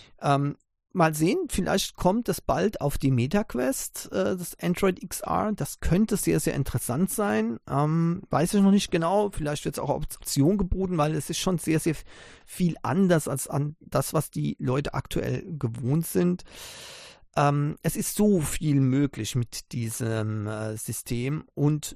Speaker 1: Mal sehen, vielleicht kommt das bald auf die MetaQuest, das Android XR. Das könnte sehr, sehr interessant sein. Weiß ich noch nicht genau. Vielleicht wird es auch als Option geboten, weil es ist schon sehr, sehr viel anders als an das, was die Leute aktuell gewohnt sind. Es ist so viel möglich mit diesem System und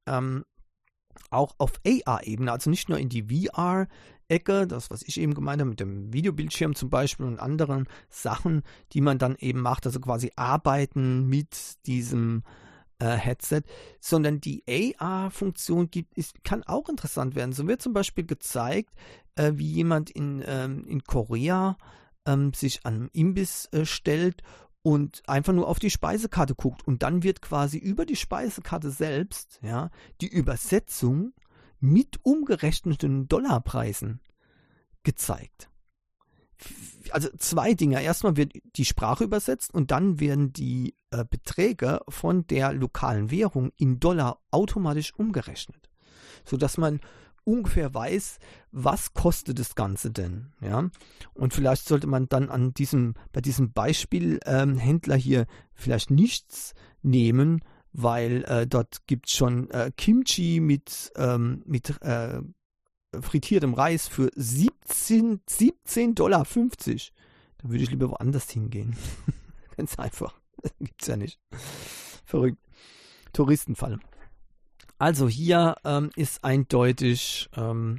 Speaker 1: auch auf AR-Ebene, also nicht nur in die VR-Ecke, das, was ich eben gemeint habe, mit dem Videobildschirm zum Beispiel und anderen Sachen, die man dann eben macht, also quasi arbeiten mit diesem Headset, sondern die AR-Funktion kann auch interessant werden. So wird zum Beispiel gezeigt, wie jemand in Korea sich an einem Imbiss stellt und einfach nur auf die Speisekarte guckt und dann wird quasi über die Speisekarte selbst, ja, die Übersetzung mit umgerechneten Dollarpreisen gezeigt. Also zwei Dinge. Erstmal wird die Sprache übersetzt und dann werden die Beträge von der lokalen Währung in Dollar automatisch umgerechnet, sodass man ungefähr weiß, was kostet das Ganze denn, ja? Und vielleicht sollte man dann bei diesem Beispielhändler hier vielleicht nichts nehmen, weil dort gibt es schon Kimchi mit frittiertem Reis für $17,50. Da würde ich lieber woanders hingehen. Ganz einfach. Das gibt's ja nicht. Verrückt. Touristenfalle. Also hier ist eindeutig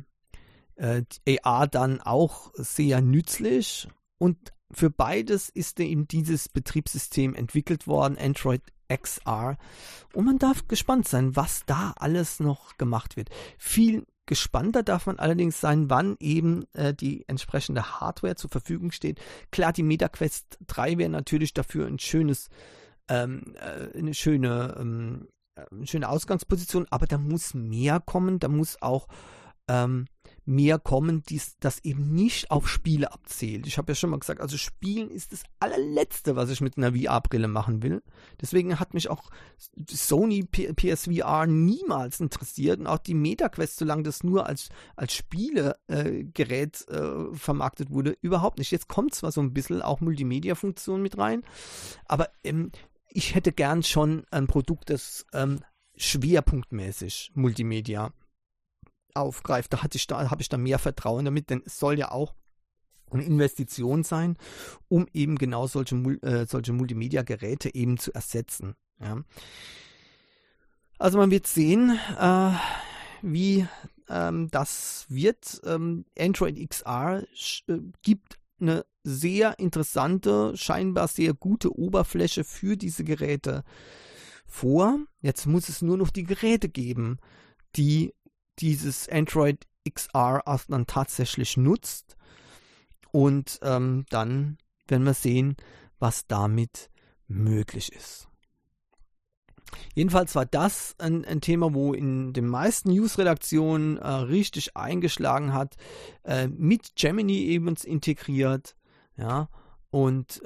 Speaker 1: AR dann auch sehr nützlich und für beides ist eben dieses Betriebssystem entwickelt worden, Android XR, und man darf gespannt sein, was da alles noch gemacht wird. Viel gespannter darf man allerdings sein, wann eben die entsprechende Hardware zur Verfügung steht. Klar, die MetaQuest 3 wäre natürlich dafür eine schöne Ausgangsposition, aber da muss mehr kommen, da muss auch mehr kommen, das eben nicht auf Spiele abzielt. Ich habe ja schon mal gesagt, also Spielen ist das allerletzte, was ich mit einer VR-Brille machen will. Deswegen hat mich auch Sony PSVR niemals interessiert und auch die MetaQuest, solange das nur als Spielegerät vermarktet wurde, überhaupt nicht. Jetzt kommt zwar so ein bisschen auch Multimedia-Funktion mit rein, aber ich hätte gern schon ein Produkt, das schwerpunktmäßig Multimedia aufgreift. Da habe ich da mehr Vertrauen damit, denn es soll ja auch eine Investition sein, um eben genau solche Multimedia-Geräte eben zu ersetzen. Ja. Also man wird sehen, wie das wird. Android XR gibt eine sehr interessante, scheinbar sehr gute Oberfläche für diese Geräte vor. Jetzt muss es nur noch die Geräte geben, die dieses Android XR dann tatsächlich nutzt. Und dann werden wir sehen, was damit möglich ist. Jedenfalls war das ein Thema, wo in den meisten News-Redaktionen richtig eingeschlagen hat, mit Gemini eben integriert. Ja, und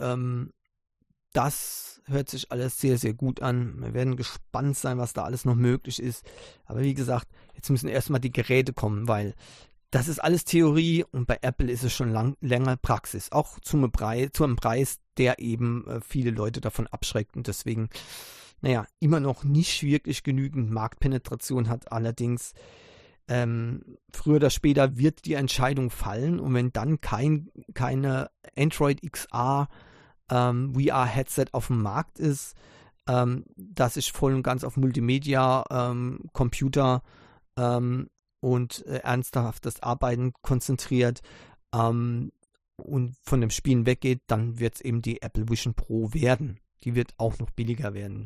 Speaker 1: das hört sich alles sehr, sehr gut an. Wir werden gespannt sein, was da alles noch möglich ist. Aber wie gesagt, jetzt müssen erstmal die Geräte kommen, weil das ist alles Theorie und bei Apple ist es schon länger Praxis. Auch zu einem Preis, der eben viele Leute davon abschreckt und deswegen, immer noch nicht wirklich genügend Marktpenetration hat. Allerdings, früher oder später wird die Entscheidung fallen und wenn dann keine Android XR VR-Headset auf dem Markt ist, das sich voll und ganz auf Multimedia, Computer und ernsthaftes Arbeiten konzentriert und von dem Spielen weggeht, dann wird es eben die Apple Vision Pro werden. Die wird auch noch billiger werden.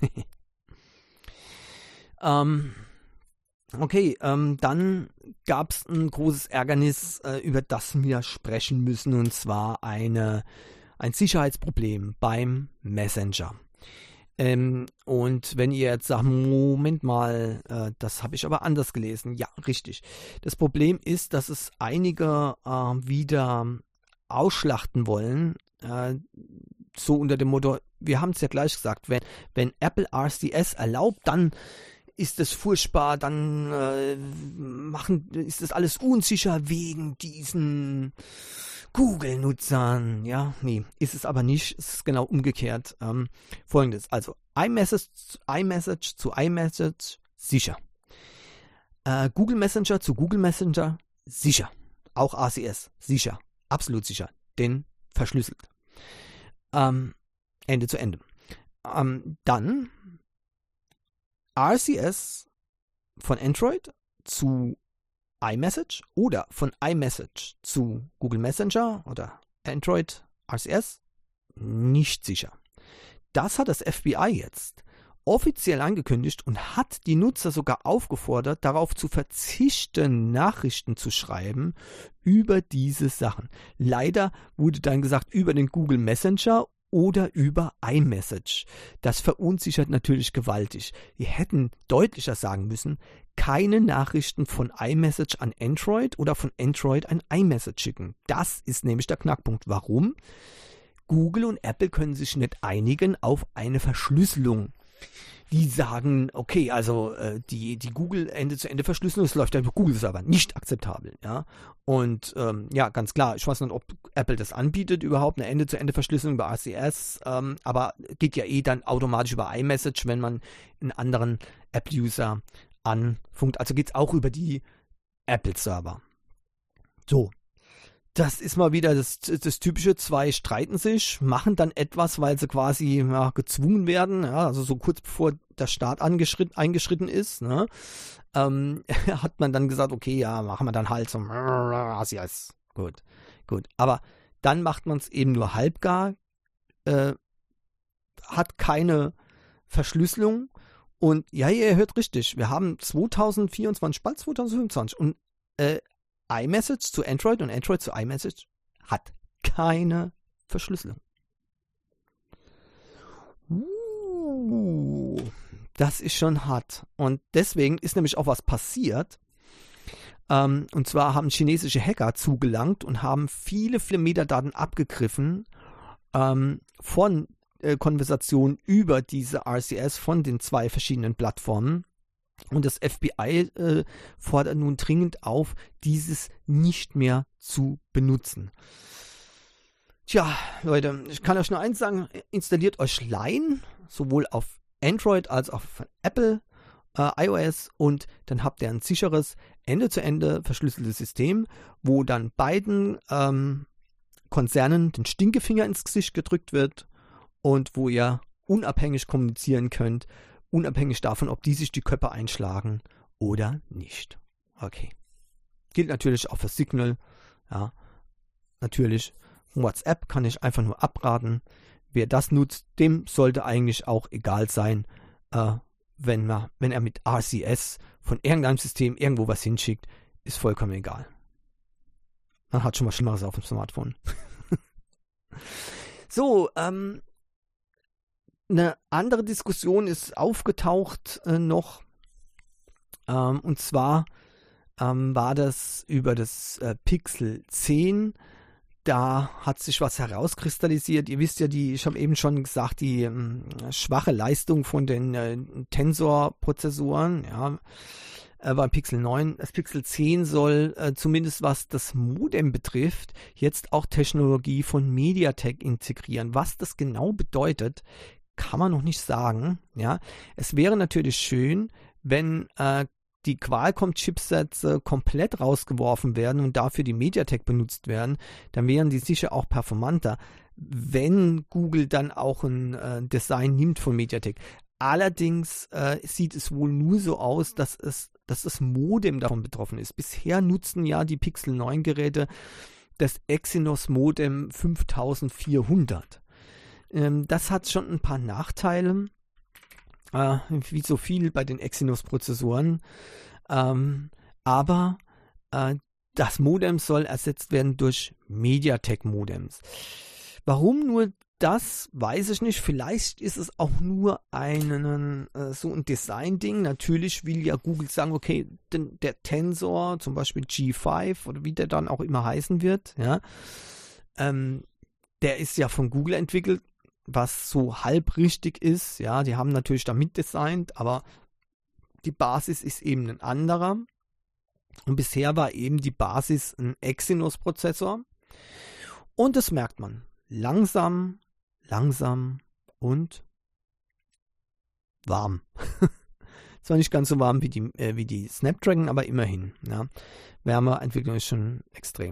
Speaker 1: Okay, dann gab es ein großes Ärgernis, über das wir sprechen müssen, und zwar ein Sicherheitsproblem beim Messenger. Und wenn ihr jetzt sagt, Moment mal, das habe ich aber anders gelesen. Ja, richtig. Das Problem ist, dass es einige wieder ausschlachten wollen, so unter dem Motto, wir haben es ja gleich gesagt, wenn Apple RCS erlaubt, dann ist es furchtbar, dann ist das alles unsicher wegen diesen Google-Nutzern. Ja, nee, ist es aber nicht. Es ist genau umgekehrt. Folgendes, also iMessage zu iMessage sicher. Google Messenger zu Google Messenger sicher. Auch RCS sicher. Absolut sicher. Denn verschlüsselt. Ende zu Ende. Dann RCS von Android zu iMessage oder von iMessage zu Google Messenger oder Android RCS nicht sicher. Das hat das FBI jetzt offiziell angekündigt und hat die Nutzer sogar aufgefordert, darauf zu verzichten, Nachrichten zu schreiben über diese Sachen. Leider wurde dann gesagt, über den Google Messenger oder über iMessage. Das verunsichert natürlich gewaltig. Wir hätten deutlicher sagen müssen, keine Nachrichten von iMessage an Android oder von Android an iMessage schicken. Das ist nämlich der Knackpunkt. Warum? Google und Apple können sich nicht einigen auf eine Verschlüsselung. Die sagen, okay, also die Google Ende-zu-Ende-Verschlüsselung, das läuft ja über Google-Server, nicht akzeptabel. Ja? Und ja, ganz klar, ich weiß nicht, ob Apple das anbietet, überhaupt eine Ende-zu-Ende-Verschlüsselung über RCS, aber geht ja dann automatisch über iMessage, wenn man einen anderen App-User anfunkt. Also geht es auch über die Apple-Server. So. Das ist mal wieder das typische, zwei streiten sich, machen dann etwas, weil sie quasi gezwungen werden, also so kurz bevor der Staat eingeschritten ist, ne, hat man dann gesagt, okay, ja, machen wir dann halt so, yes, gut. Aber dann macht man es eben nur halbgar, hat keine Verschlüsselung und ja, ihr hört richtig, wir haben 2024, bald 2025 und iMessage zu Android und Android zu iMessage hat keine Verschlüsselung. Das ist schon hart. Und deswegen ist nämlich auch was passiert. Und zwar haben chinesische Hacker zugelangt und haben viele, viele Metadaten abgegriffen von Konversationen über diese RCS von den 2 verschiedenen Plattformen. Und das FBI fordert nun dringend auf, dieses nicht mehr zu benutzen. Tja, Leute, ich kann euch nur eins sagen, installiert euch Line, sowohl auf Android als auch auf Apple, iOS, und dann habt ihr ein sicheres, Ende-zu-Ende verschlüsseltes System, wo dann beiden Konzernen den Stinkefinger ins Gesicht gedrückt wird und wo ihr unabhängig kommunizieren könnt, unabhängig davon, ob die sich die Köpfe einschlagen oder nicht. Okay. Gilt natürlich auch für Signal. Ja, natürlich. WhatsApp kann ich einfach nur abraten. Wer das nutzt, dem sollte eigentlich auch egal sein, wenn er mit RCS von irgendeinem System irgendwo was hinschickt, ist vollkommen egal. Man hat schon mal Schlimmeres auf dem Smartphone. So, eine andere Diskussion ist aufgetaucht noch, und zwar war das über das Pixel 10. Da hat sich was herauskristallisiert. Ihr wisst ja, ich habe eben schon gesagt, die schwache Leistung von den Tensor-Prozessoren, ja, bei Pixel 9. Das Pixel 10 soll zumindest was das Modem betrifft, jetzt auch Technologie von MediaTek integrieren. Was das genau bedeutet, kann man noch nicht sagen. Ja, es wäre natürlich schön, wenn die Qualcomm-Chipsets komplett rausgeworfen werden und dafür die MediaTek benutzt werden, dann wären die sicher auch performanter, wenn Google dann auch ein Design nimmt von MediaTek. Allerdings sieht es wohl nur so aus, dass das Modem davon betroffen ist. Bisher nutzen ja die Pixel 9 Geräte das Exynos Modem 5400. Das hat schon ein paar Nachteile. Wie so viel bei den Exynos-Prozessoren. Aber das Modem soll ersetzt werden durch MediaTek-Modems. Warum nur das, weiß ich nicht. Vielleicht ist es auch nur so ein Design-Ding. Natürlich will ja Google sagen, okay, der Tensor, zum Beispiel G5 oder wie der dann auch immer heißen wird, ja, der ist ja von Google entwickelt, was so halb richtig ist. Ja, die haben natürlich da mitdesignt, aber die Basis ist eben ein anderer. Und bisher war eben die Basis ein Exynos-Prozessor. Und das merkt man. Langsam und warm. Zwar nicht ganz so warm wie die Snapdragon, aber immerhin. Ja. Wärmeentwicklung ist schon extrem.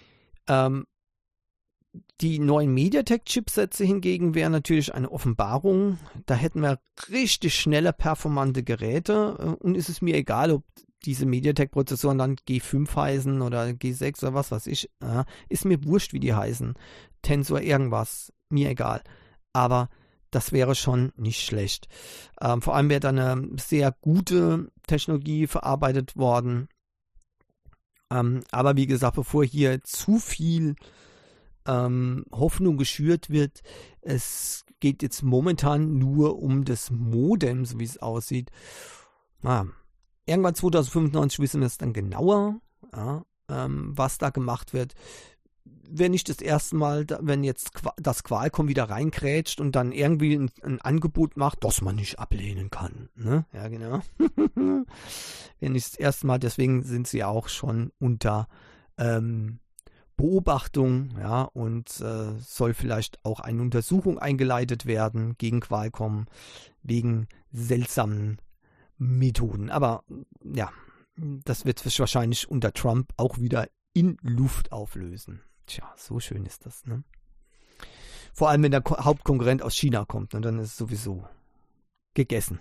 Speaker 1: Die neuen MediaTek-Chipsätze hingegen wären natürlich eine Offenbarung. Da hätten wir richtig schnelle, performante Geräte. Und ist es mir egal, ob diese MediaTek-Prozessoren dann G5 heißen oder G6 oder was weiß ich. Ist mir wurscht, wie die heißen. Tensor irgendwas, mir egal. Aber das wäre schon nicht schlecht. Vor allem wäre da eine sehr gute Technologie verarbeitet worden. Aber wie gesagt, bevor hier zu viel Hoffnung geschürt wird, es geht jetzt momentan nur um das Modem, so wie es aussieht. Irgendwann 2095 wissen wir es dann genauer, was da gemacht wird. Wäre nicht das erste Mal, wenn jetzt das Qualcomm wieder reinkrätscht und dann irgendwie ein Angebot macht, das man nicht ablehnen kann. Ne? Ja, genau. Wäre nicht das erste Mal, deswegen sind sie auch schon unter Beobachtung, ja, und soll vielleicht auch eine Untersuchung eingeleitet werden gegen Qualcomm wegen seltsamen Methoden. Aber ja, das wird sich wahrscheinlich unter Trump auch wieder in Luft auflösen. Tja, so schön ist das, ne? Vor allem, wenn der Hauptkonkurrent aus China kommt, ne, dann ist es sowieso gegessen.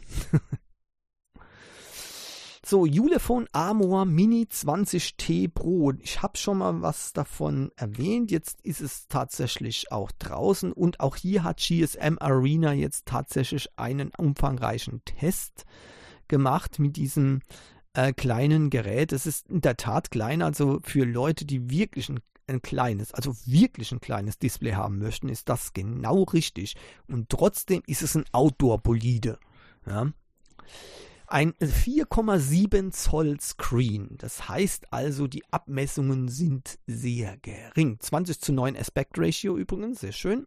Speaker 1: So, Ulefone Armor Mini 20T Pro. Ich habe schon mal was davon erwähnt. Jetzt ist es tatsächlich auch draußen. Und auch hier hat GSM Arena jetzt tatsächlich einen umfangreichen Test gemacht mit diesem kleinen Gerät. Es ist in der Tat klein. Also für Leute, die wirklich ein kleines Display haben möchten, ist das genau richtig. Und trotzdem ist es ein Outdoor-Bolide. Ja. Ein 4,7 Zoll Screen. Das heißt also, die Abmessungen sind sehr gering. 20:9 Aspect Ratio übrigens, sehr schön.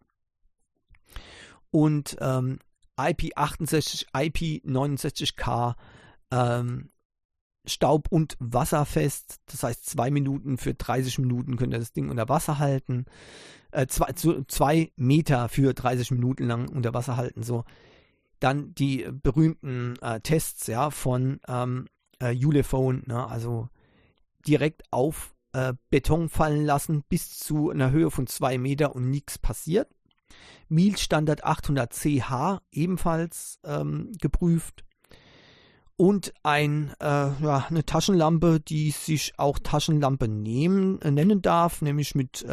Speaker 1: Und IP68, IP69K, Staub- und wasserfest. Das heißt, 2 Minuten für 30 Minuten könnt ihr das Ding unter Wasser halten. 2 Meter für 30 Minuten lang unter Wasser halten. So. Dann die berühmten Tests, ja, von Ulefone, ne, also direkt auf Beton fallen lassen bis zu einer Höhe von 2 Meter und nichts passiert. MIL-Standard 800 CH ebenfalls geprüft. Und eine Taschenlampe, die sich auch Taschenlampe nennen darf, nämlich mit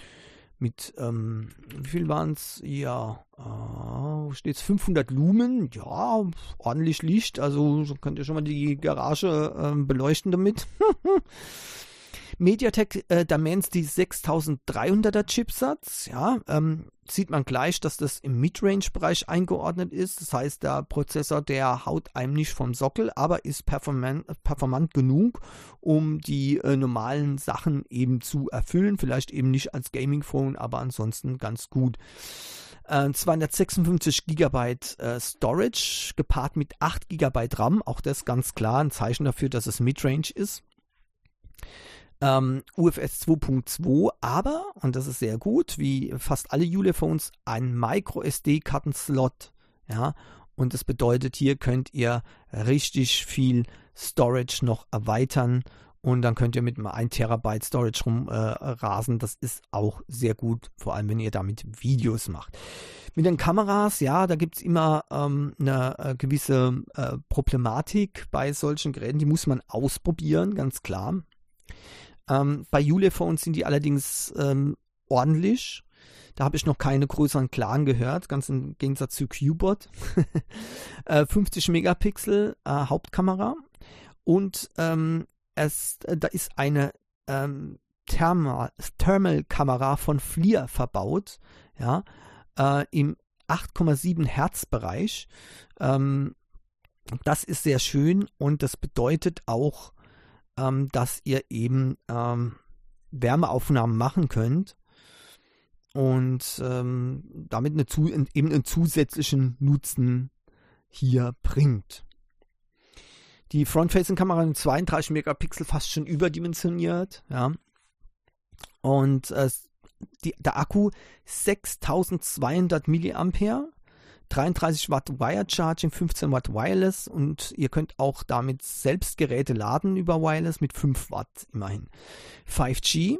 Speaker 1: wie viel waren es? Ja, wo steht es? 500 Lumen. Ja, ordentlich Licht. Also so könnt ihr schon mal die Garage beleuchten damit. MediaTek Dimensity 6300er Chipsatz. Ja, sieht man gleich, dass das im Midrange-Bereich eingeordnet ist. Das heißt, der Prozessor, der haut einem nicht vom Sockel, aber ist performant genug, um die normalen Sachen eben zu erfüllen. Vielleicht eben nicht als Gaming-Phone, aber ansonsten ganz gut. 256 GB Storage gepaart mit 8 GB RAM. Auch das ganz klar ein Zeichen dafür, dass es Midrange ist. UFS 2.2, aber, und das ist sehr gut, wie fast alle Ulephones, ein Micro-SD-Karten-Slot. Ja, und das bedeutet, hier könnt ihr richtig viel Storage noch erweitern und dann könnt ihr mit einem 1 Terabyte Storage rumrasen. Das ist auch sehr gut, vor allem wenn ihr damit Videos macht. Mit den Kameras, ja, da gibt es immer eine gewisse Problematik bei solchen Geräten, die muss man ausprobieren, ganz klar. Bei Ulefone sind die allerdings ordentlich. Da habe ich noch keine größeren Klagen gehört, ganz im Gegensatz zu Qbot. 50 Megapixel Hauptkamera und da ist eine Thermalkamera von FLIR verbaut, ja, im 8,7 Hertz Bereich. Das ist sehr schön und das bedeutet auch, dass ihr eben Wärmeaufnahmen machen könnt und damit eben einen zusätzlichen Nutzen hier bringt. Die Front-Facing-Kamera mit 32 Megapixel fast schon überdimensioniert, ja. Und der Akku 6200 mAh, 33 Watt Wire Charging, 15 Watt Wireless und ihr könnt auch damit selbst Geräte laden über Wireless mit 5 Watt immerhin. 5G,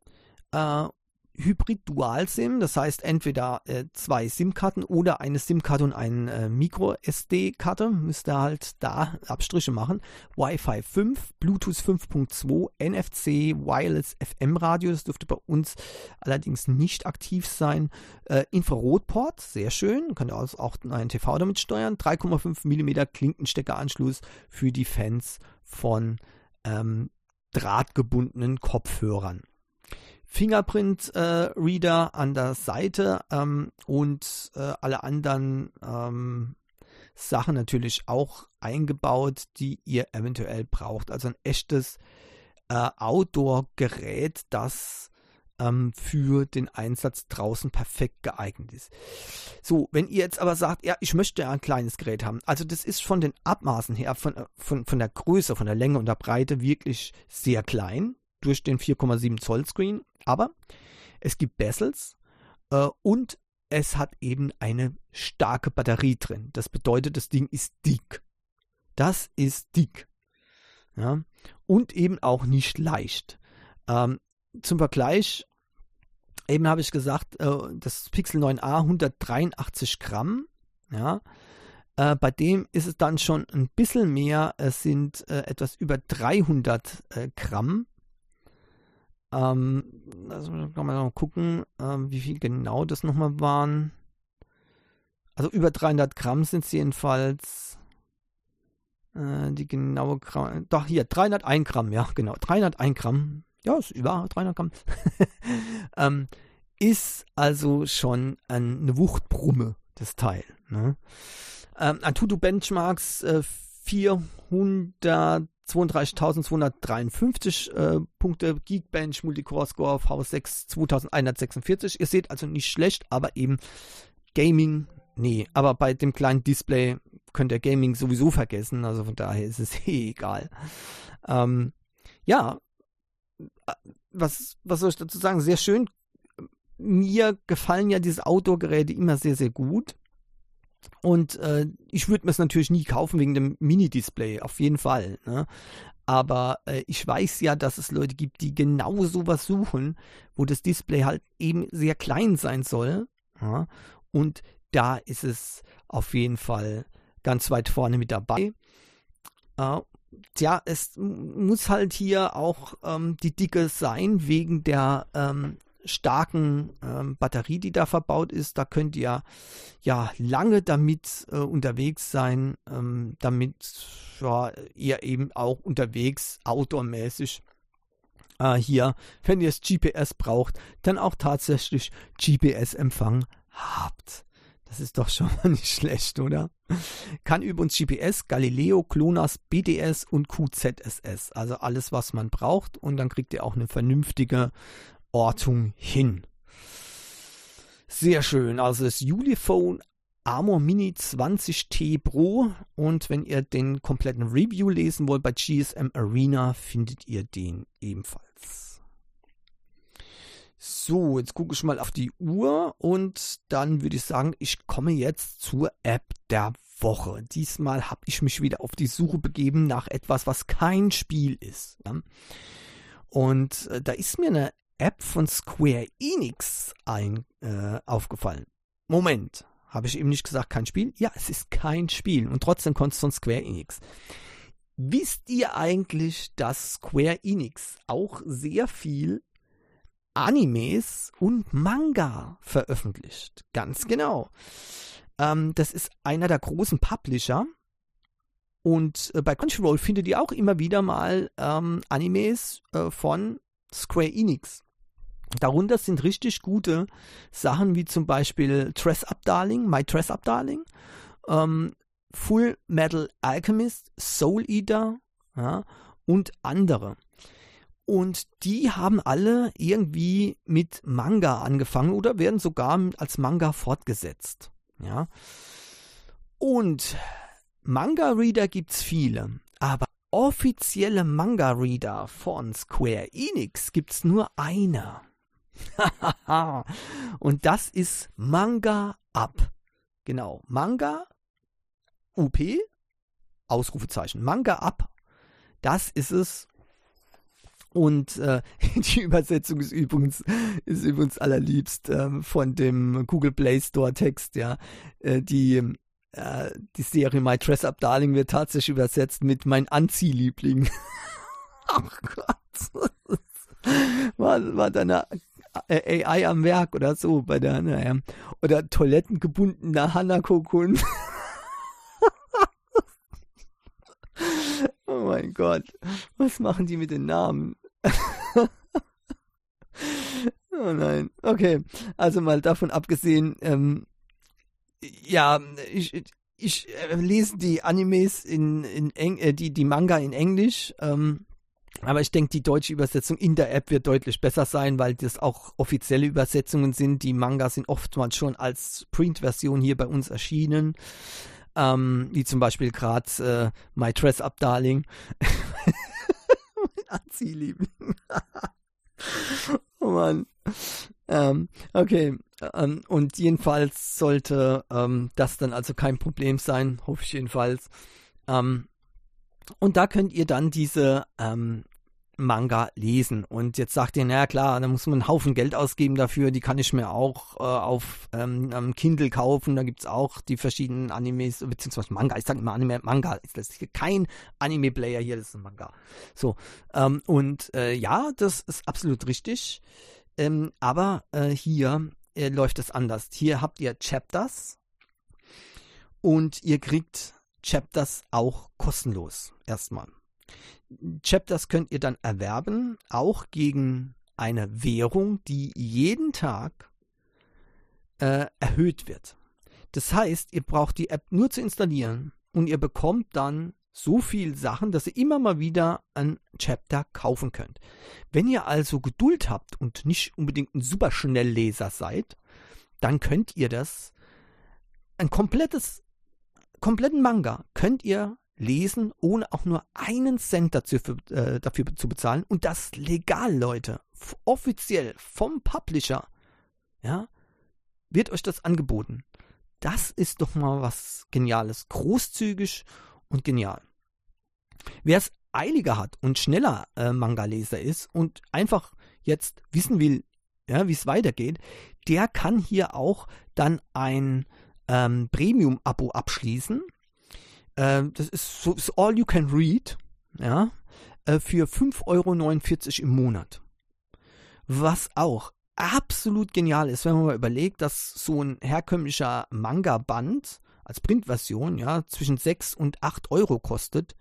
Speaker 1: Hybrid Dual SIM, das heißt entweder 2 SIM-Karten oder eine SIM-Karte und eine Micro-SD-Karte, müsst ihr halt da Abstriche machen. Wi-Fi 5, Bluetooth 5.2, NFC, Wireless FM-Radio, das dürfte bei uns allerdings nicht aktiv sein. Infrarotport, sehr schön, könnt ihr auch einen TV damit steuern. 3,5 mm Klinkensteckeranschluss für die Fans von drahtgebundenen Kopfhörern. Fingerprint-Reader an der Seite und alle anderen Sachen natürlich auch eingebaut, die ihr eventuell braucht. Also ein echtes Outdoor-Gerät, das für den Einsatz draußen perfekt geeignet ist. So, wenn ihr jetzt aber sagt, ja, ich möchte ein kleines Gerät haben, also das ist von den Abmaßen her, von der Größe, von der Länge und der Breite wirklich sehr klein durch den 4,7 Zoll Screen, aber es gibt Bezels und es hat eben eine starke Batterie drin. Das bedeutet, das Ding ist dick. Das ist dick. Ja? Und eben auch nicht leicht. Zum Vergleich, eben habe ich gesagt, das Pixel 9a 183 Gramm. Ja? Bei dem ist es dann schon ein bisschen mehr. Es sind etwas über 300 Gramm. Also kann man noch gucken, wie viel genau das nochmal waren. Also über 300 Gramm sind es jedenfalls. Die genaue Gramm. Doch, hier, 301 Gramm, ja, genau. 301 Gramm. Ja, ist über 300 Gramm. Ist also schon eine Wuchtbrumme, das Teil. Ne? Antutu Benchmarks 432.253 Punkte, Geekbench, Multicore Score, V6 2146. Ihr seht also nicht schlecht, aber eben Gaming, nee, aber bei dem kleinen Display könnt ihr Gaming sowieso vergessen, also von daher ist es egal. Ja, was soll ich dazu sagen? Sehr schön. Mir gefallen ja diese Outdoor-Geräte immer sehr, sehr gut. Und ich würde mir es natürlich nie kaufen wegen dem Mini-Display, auf jeden Fall. Ne? Aber ich weiß ja, dass es Leute gibt, die genau sowas suchen, wo das Display halt eben sehr klein sein soll. Ja? Und da ist es auf jeden Fall ganz weit vorne mit dabei. Tja, es muss halt hier auch die Dicke sein, wegen der starken Batterie, die da verbaut ist. Da könnt ihr ja lange damit unterwegs sein, damit ihr eben auch unterwegs outdoormäßig hier, wenn ihr das GPS braucht, dann auch tatsächlich GPS-Empfang habt. Das ist doch schon mal nicht schlecht, oder? Kann übrigens GPS, Galileo, GLONASS, BDS und QZSS. Also alles, was man braucht. Und dann kriegt ihr auch eine vernünftige Ortung hin. Sehr schön. Also das Ulefone Armor Mini 20T Pro. Und wenn ihr den kompletten Review lesen wollt bei GSM Arena, findet ihr den ebenfalls. So, jetzt gucke ich mal auf die Uhr und dann würde ich sagen, ich komme jetzt zur App der Woche. Diesmal habe ich mich wieder auf die Suche begeben nach etwas, was kein Spiel ist. Ja? Und da ist mir eine App von Square Enix aufgefallen. Moment, habe ich eben nicht gesagt, kein Spiel? Ja, es ist kein Spiel und trotzdem kommt es von Square Enix. Wisst ihr eigentlich, dass Square Enix auch sehr viel Animes und Manga veröffentlicht? Ganz genau. Das ist einer der großen Publisher und bei Crunchyroll findet ihr auch immer wieder mal Animes von Square Enix. Darunter sind richtig gute Sachen wie zum Beispiel Dress Up Darling, My Dress Up Darling, Full Metal Alchemist, Soul Eater, ja, und andere. Und die haben alle irgendwie mit Manga angefangen oder werden sogar als Manga fortgesetzt. Ja. Und Manga-Reader gibt's viele, aber offizielle Manga-Reader von Square Enix gibt's nur eine. Und das ist Manga Up. Genau, Manga UP, Ausrufezeichen, Manga Up. Das ist es. Und die Übersetzung ist übrigens allerliebst von dem Google Play Store Text, ja. Die Serie My Dress Up Darling wird tatsächlich übersetzt mit Mein Anziehliebling. Ach Gott. War da eine AI am Werk oder so bei der, naja. Oder toilettengebundener Hanako-kun. Oh mein Gott. Was machen die mit den Namen? Oh nein. Okay. Also mal davon abgesehen, ja, ich lese die Animes die Manga in Englisch, aber ich denke, die deutsche Übersetzung in der App wird deutlich besser sein, weil das auch offizielle Übersetzungen sind. Die Mangas sind oftmals schon als Print-Version hier bei uns erschienen. Wie zum Beispiel gerade My Dress Up Darling. Mein Anziehliebling. Oh Mann. Okay. Und jedenfalls sollte das dann also kein Problem sein, hoffe ich jedenfalls. Und da könnt ihr dann diese Manga lesen. Und jetzt sagt ihr, naja klar, da muss man einen Haufen Geld ausgeben dafür, die kann ich mir auch auf Kindle kaufen, da gibt es auch die verschiedenen Animes, beziehungsweise Manga, ich sage immer Anime, Manga, das ist hier kein Anime-Player hier, das ist ein Manga. So, ja, das ist absolut richtig, aber hier läuft es anders. Hier habt ihr Chapters und ihr kriegt Chapters auch kostenlos erstmal. Chapters könnt ihr dann erwerben, auch gegen eine Währung, die jeden Tag erhöht wird. Das heißt, ihr braucht die App nur zu installieren und ihr bekommt dann so viel Sachen, dass ihr immer mal wieder ein Chapter kaufen könnt. Wenn ihr also Geduld habt und nicht unbedingt ein Superschnellleser seid, dann könnt ihr das, kompletten Manga könnt ihr lesen, ohne auch nur einen Cent dafür zu bezahlen. Und das legal, Leute. Offiziell vom Publisher. Ja, wird euch das angeboten. Das ist doch mal was Geniales. Großzügig und genial. Wer es eiliger hat und schneller Manga-Leser ist und einfach jetzt wissen will, ja, wie es weitergeht, der kann hier auch dann ein Premium-Abo abschließen. Das ist so ist All You Can Read, ja, für 5,49 € im Monat. Was auch absolut genial ist, wenn man mal überlegt, dass so ein herkömmlicher Manga-Band als Printversion ja zwischen 6 und 8 € kostet.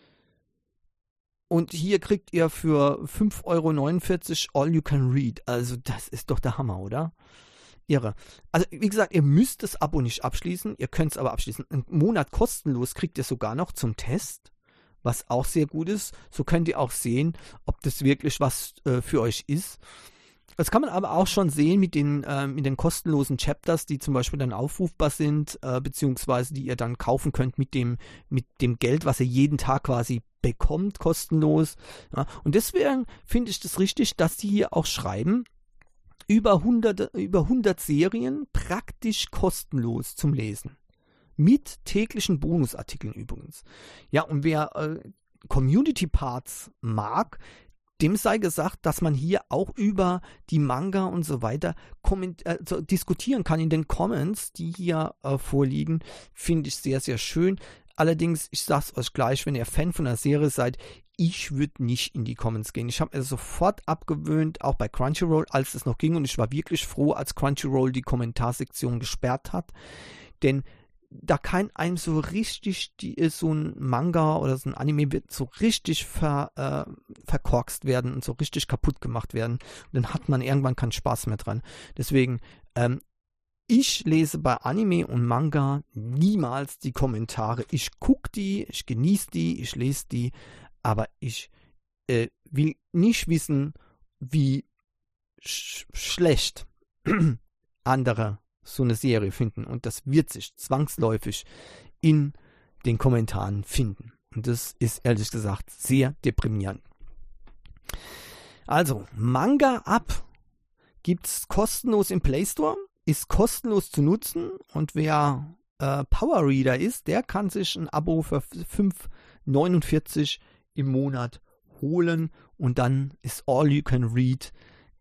Speaker 1: Und hier kriegt ihr für 5,49 € All You Can Read. Also das ist doch der Hammer, oder? Irre. Also wie gesagt, ihr müsst das Abo nicht abschließen, ihr könnt es aber abschließen. Einen Monat kostenlos kriegt ihr sogar noch zum Test, was auch sehr gut ist. So könnt ihr auch sehen, ob das wirklich was für euch ist. Das kann man aber auch schon sehen mit den kostenlosen Chapters, die zum Beispiel dann aufrufbar sind, beziehungsweise die ihr dann kaufen könnt mit dem Geld, was ihr jeden Tag quasi bekommt, kostenlos. Ja, und deswegen finde ich das richtig, dass die hier auch schreiben, über 100 Serien praktisch kostenlos zum Lesen. Mit täglichen Bonusartikeln übrigens. Ja, und wer Community Parts mag, dem sei gesagt, dass man hier auch über die Manga und so weiter diskutieren kann in den Comments, die hier vorliegen. Finde ich sehr, sehr schön. Allerdings, ich sage es euch gleich, wenn ihr Fan von der Serie seid, ich würde nicht in die Comments gehen. Ich habe mir sofort abgewöhnt, auch bei Crunchyroll, als es noch ging. Und ich war wirklich froh, als Crunchyroll die Kommentarsektion gesperrt hat. Denn da kann einem so richtig so ein Manga oder so ein Anime wird so richtig verkorkst werden und so richtig kaputt gemacht werden. Und dann hat man irgendwann keinen Spaß mehr dran. Deswegen, ich lese bei Anime und Manga niemals die Kommentare. Ich gucke die, ich genieße die, ich lese die, aber ich will nicht wissen, wie schlecht andere so eine Serie finden. Und das wird sich zwangsläufig in den Kommentaren finden. Und das ist ehrlich gesagt sehr deprimierend. Also, Manga Up gibt es kostenlos im Play Store, ist kostenlos zu nutzen. Und wer Power Reader ist, der kann sich ein Abo für 5,49 € im Monat holen. Und dann ist All You Can Read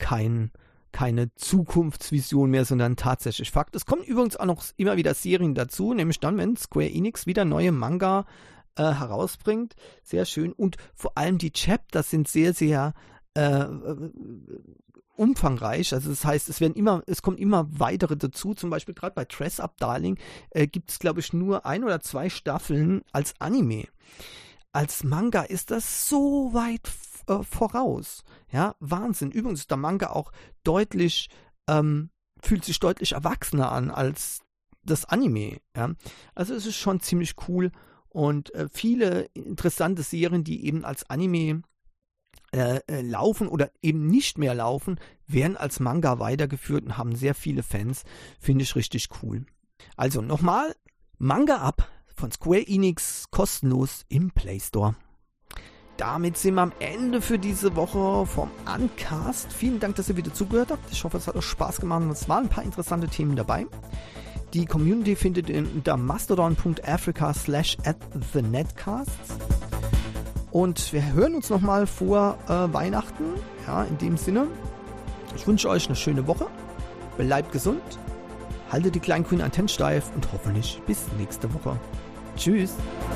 Speaker 1: keine Zukunftsvision mehr, sondern tatsächlich Fakt. Es kommen übrigens auch noch immer wieder Serien dazu, nämlich dann, wenn Square Enix wieder neue Manga herausbringt. Sehr schön. Und vor allem die Chapters sind sehr, sehr umfangreich. Also das heißt, es kommen immer weitere dazu. Zum Beispiel gerade bei Dress Up Darling gibt es, glaube ich, nur 1 oder 2 Staffeln als Anime. Als Manga ist das so weit voraus. Ja, Wahnsinn. Übrigens ist der Manga auch fühlt sich deutlich erwachsener an als das Anime. Ja. Also es ist schon ziemlich cool und viele interessante Serien, die eben als Anime laufen oder eben nicht mehr laufen, werden als Manga weitergeführt und haben sehr viele Fans. Finde ich richtig cool. Also nochmal, Manga Up von Square Enix kostenlos im Play Store. Damit sind wir am Ende für diese Woche vom Uncast. Vielen Dank, dass ihr wieder zugehört habt. Ich hoffe, es hat euch Spaß gemacht und es waren ein paar interessante Themen dabei. Die Community findet ihr unter mastodon.africa/@thenetcasts. Und wir hören uns nochmal vor Weihnachten. Ja, in dem Sinne, ich wünsche euch eine schöne Woche. Bleibt gesund, haltet die kleinen grünen Antennen steif und hoffentlich bis nächste Woche. Tschüss.